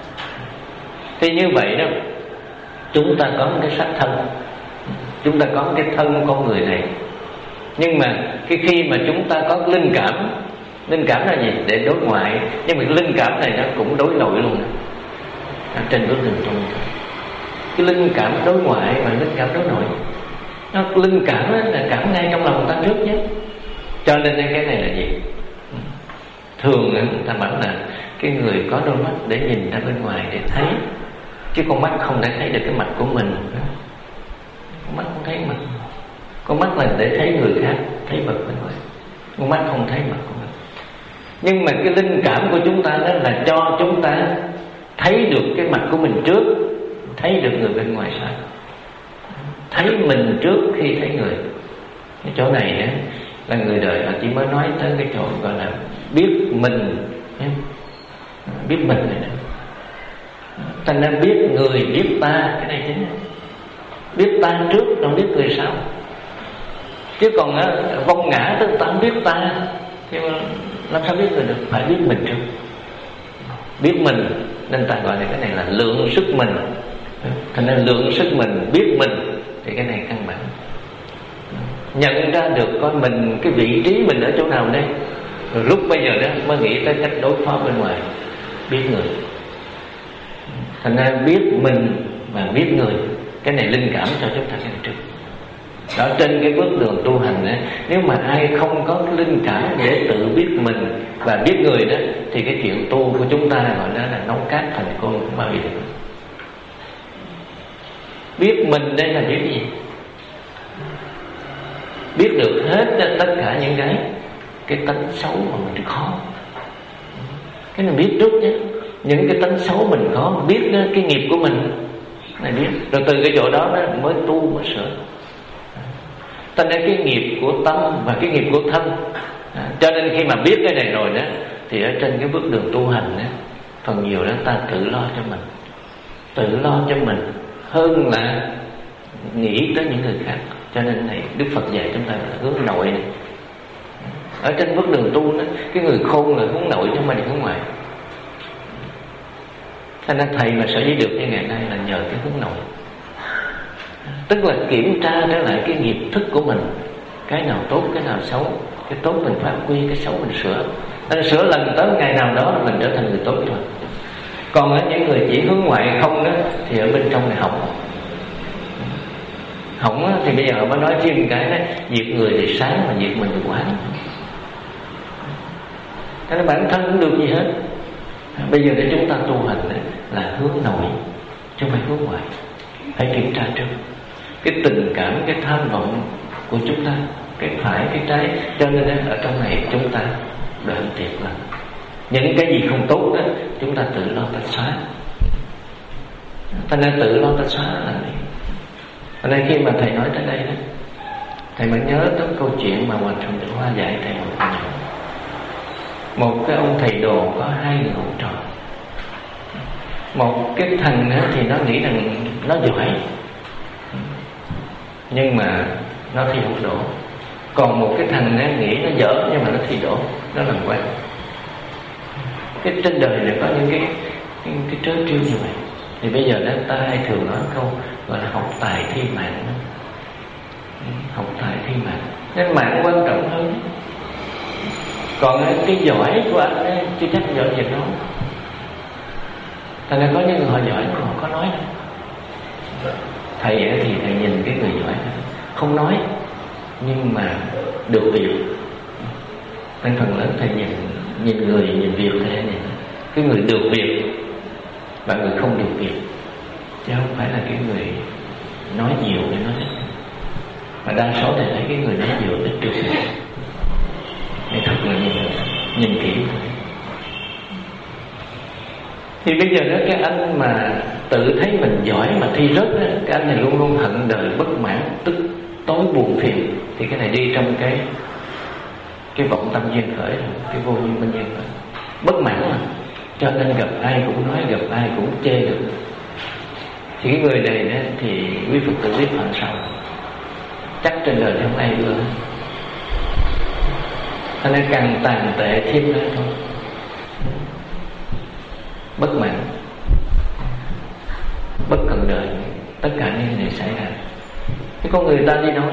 Thì như vậy đó, chúng ta có một cái xác thân, chúng ta có một cái thân con người này. Nhưng mà cái khi mà chúng ta có linh cảm, linh cảm là gì? Để đối ngoại. Nhưng mà cái linh cảm này nó cũng đối nội luôn. Ở trên bước đường tu, cái linh cảm đối ngoại và linh cảm đối nội, nó linh cảm là cảm ngay trong lòng ta trước nhé. Cho nên cái này là gì? Thường người ta bảo là cái người có đôi mắt để nhìn ra bên ngoài để thấy, chứ con mắt không thể thấy được cái mặt của mình. Con mắt không thấy mặt. Con mắt là để thấy người khác, thấy vật bên ngoài. Con mắt không thấy mặt của mình. Nhưng mà cái linh cảm của chúng ta đó là cho chúng ta thấy được cái mặt của mình trước, thấy được người bên ngoài sao, thấy mình trước khi thấy người. Cái chỗ này đó, là người đời họ chỉ mới nói tới cái chỗ gọi là biết mình, biết mình này đó. Thành ra biết người, biết ta, cái này chính. Biết ta trước, không biết người sau. Chứ còn á, vong ngã tức ta không biết ta, nhưng mà làm sao biết người được? Phải biết mình trước. Biết mình, nên ta gọi là cái này là lượng sức mình. Thành ra lượng sức mình, biết mình, thì cái này căn bản. Nhận ra được coi mình, cái vị trí mình ở chỗ nào đây. Rồi lúc bây giờ đó mới nghĩ tới cách đối phó bên ngoài. Biết người. Thành ra biết mình và biết người, cái này linh cảm cho chúng ta cái này trước. Đó, trên cái bước đường tu hành đó, nếu mà ai không có cái linh cảm để tự biết mình và biết người đó, thì cái chuyện tu của chúng ta gọi đó là nấu cát thành côn cũng bao giờ được. Biết mình đây là biết gì? Biết được hết tất cả những cái cái tánh xấu mà mình khó. Cái này biết trước chứ. Những cái tánh xấu mình có, biết cái nghiệp của mình này biết. Rồi từ cái chỗ đó mới tu, mới sửa. Thành ra cái nghiệp của tâm và cái nghiệp của thân. À, cho nên khi mà biết cái này rồi đó, thì ở trên cái bước đường tu hành đó, phần nhiều đó ta tự lo cho mình, tự lo cho mình hơn là nghĩ tới những người khác. Cho nên này Đức Phật dạy chúng ta là hướng nội này. Ở trên bước đường tu đó, cái người khôn là hướng nội chứ không phải hướng ngoài. Thành ra thầy mà sở dĩ được như ngày nay là nhờ cái hướng nội. Tức là kiểm tra trở lại cái nghiệp thức của mình, cái nào tốt, cái nào xấu. Cái tốt mình phát huy, cái xấu mình sửa. Nên sửa lần tới ngày nào đó là mình trở thành người tốt rồi. Còn ở những người chỉ hướng ngoại không đó thì ở bên trong này hỏng. Hỏng thì bây giờ họ mới nói thêm cái đó, diệt người thì sáng mà diệt mình thì quán. Thế nên bản thân cũng được gì hết. Bây giờ để chúng ta tu hành là hướng nội chứ không phải hướng ngoại. Hãy kiểm tra trước cái tình cảm, cái tham vọng của chúng ta, cái phải, cái trái. Cho nên ở trong này chúng ta đoạn tuyệt là những cái gì không tốt đó chúng ta tự lo tách xóa. Ta nên tự lo tách xóa là gì? Ở đây khi mà thầy nói tới đây đó, thầy mới nhớ tới câu chuyện mà Hòa Thượng Định Hoa dạy thầy một ngày. Một cái ông thầy đồ có hai người học trò. Một cái thằng đó thì nó nghĩ rằng nó giỏi, nhưng mà nó thi không đỗ. Còn một cái thằng nó nghĩ nó dở nhưng mà nó thi đỗ, nó làm quan. Cái trên đời này có những cái cái, cái trớ trêu như vậy. Thì bây giờ đó ta hay thường nói câu gọi là học tài thi mạng. Học tài thi mạng nên mạng quan trọng hơn. Còn cái giỏi của anh ấy chưa chắc giỏi việc đó. Thành ra có những người họ giỏi mà họ có nói đâu. Thầy ấy thì thầy nhìn cái người giỏi không nói nhưng mà được việc. Nên phần lớn thầy nhìn nhìn người nhìn việc thầy nhìn cái người được việc và người không được việc, chứ không phải là cái người nói nhiều để nói ít. Mà đa số thầy thấy cái người nói nhiều ít được việc. Thì thật là nhìn, nhìn kỹ thôi. Thì bây giờ đó cái anh mà tự thấy mình giỏi mà thi rớt đó, cái anh này luôn luôn hận đời, bất mãn, tức tối buồn phiền. Thì cái này đi trong cái cái vọng tâm duyên khởi rồi, cái vô duyên bên duyên khởi. Bất mãn mà, cho nên gặp ai cũng nói, gặp ai cũng chê được. Thì cái người này đó thì quý Phật tử biết phần sau, chắc trên đời không ai ưa. Cho nên càng tàn tệ thêm nữa thôi. Bất mãn, bất cần đời, tất cả những này xảy ra. Cái con người ta đi nói.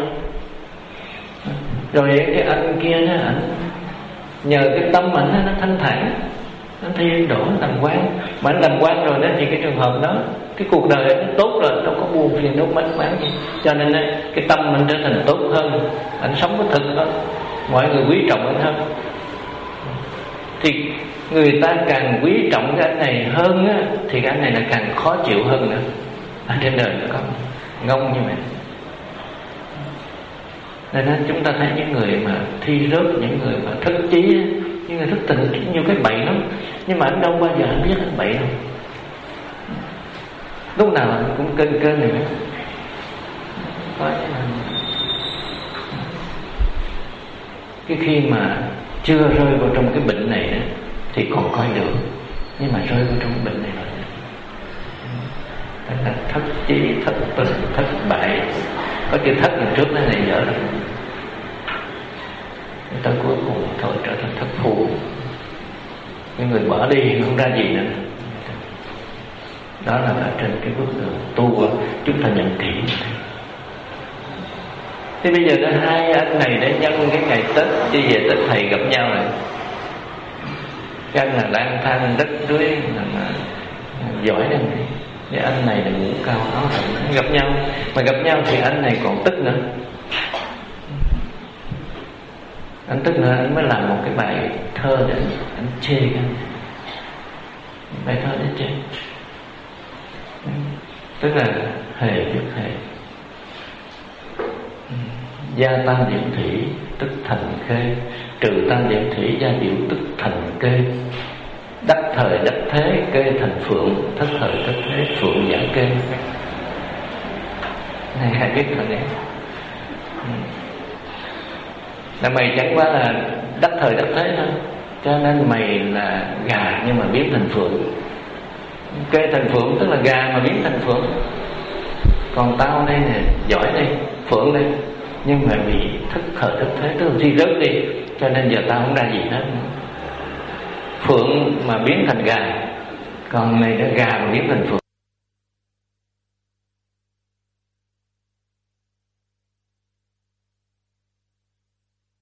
Rồi cái anh kia nó anh nhờ cái tâm ảnh nó thanh thản, nó thi anh đổ làm quan. Mà anh làm quan rồi đó thì cái trường hợp đó, cái cuộc đời nó tốt rồi, đâu có buồn phiền, đâu có mánh mán gì. Cho nên cái tâm mình trở thành tốt hơn, anh sống có thực hơn, mọi người quý trọng anh hơn. Thì người ta càng quý trọng cái anh này hơn á, thì cái anh này là càng khó chịu hơn nữa. Ở trên đời nó có ngông như vậy. Nên chúng ta thấy những người mà thi rớt, những người mà thất chí, những người thất tình, nhiều cái bậy lắm. Nhưng mà anh đâu bao giờ anh biết anh bậy đâu. Lúc nào anh cũng kênh kênh này. Có cái khi mà chưa rơi vào trong cái bệnh này đó, thì còn coi được. Nhưng mà rơi vào trong cái bệnh này rồi, đó là thất chí, thất tình, thất bại. Có chữ thất lần trước nó này dở rồi. Tới cuối cùng thôi trở thành thất phu. Những người bỏ đi không ra gì nữa. Đó là ở trên cái bước đường tu chúng ta nhận kỹ. Thì bây giờ đó hai anh này để nhân cái ngày Tết đi về Tết thầy gặp nhau rồi. Cái anh là lang thang đất dưới là giỏi đấy. Cái anh này là ngũ cao đó gặp nhau. Mà gặp nhau thì anh này còn tức nữa. Anh tức nữa anh mới làm một cái bài thơ để anh chê cái bài thơ để chê. Tức là hề viết hề, gia tam điểm thủy tức thành khê, trừ tam điểm thủy gia diệu tức thành kê. Đắc thời đắc thế kê thành phượng, thất thời thất thế phượng giả kê. Này hãy biết thật đấy. Là mày chẳng qua là đắc thời đắc thế thôi, cho nên mày là gà nhưng mà biến thành phượng. Kê thành phượng tức là gà mà biến thành phượng. Còn tao đây nè, giỏi đây, phượng đây, nhưng mà vì thất thời thất thế, tức là thi rớt đi, cho nên giờ tao không ra gì hết. Phượng mà biến thành gà, còn này nó gà mà biến thành phượng.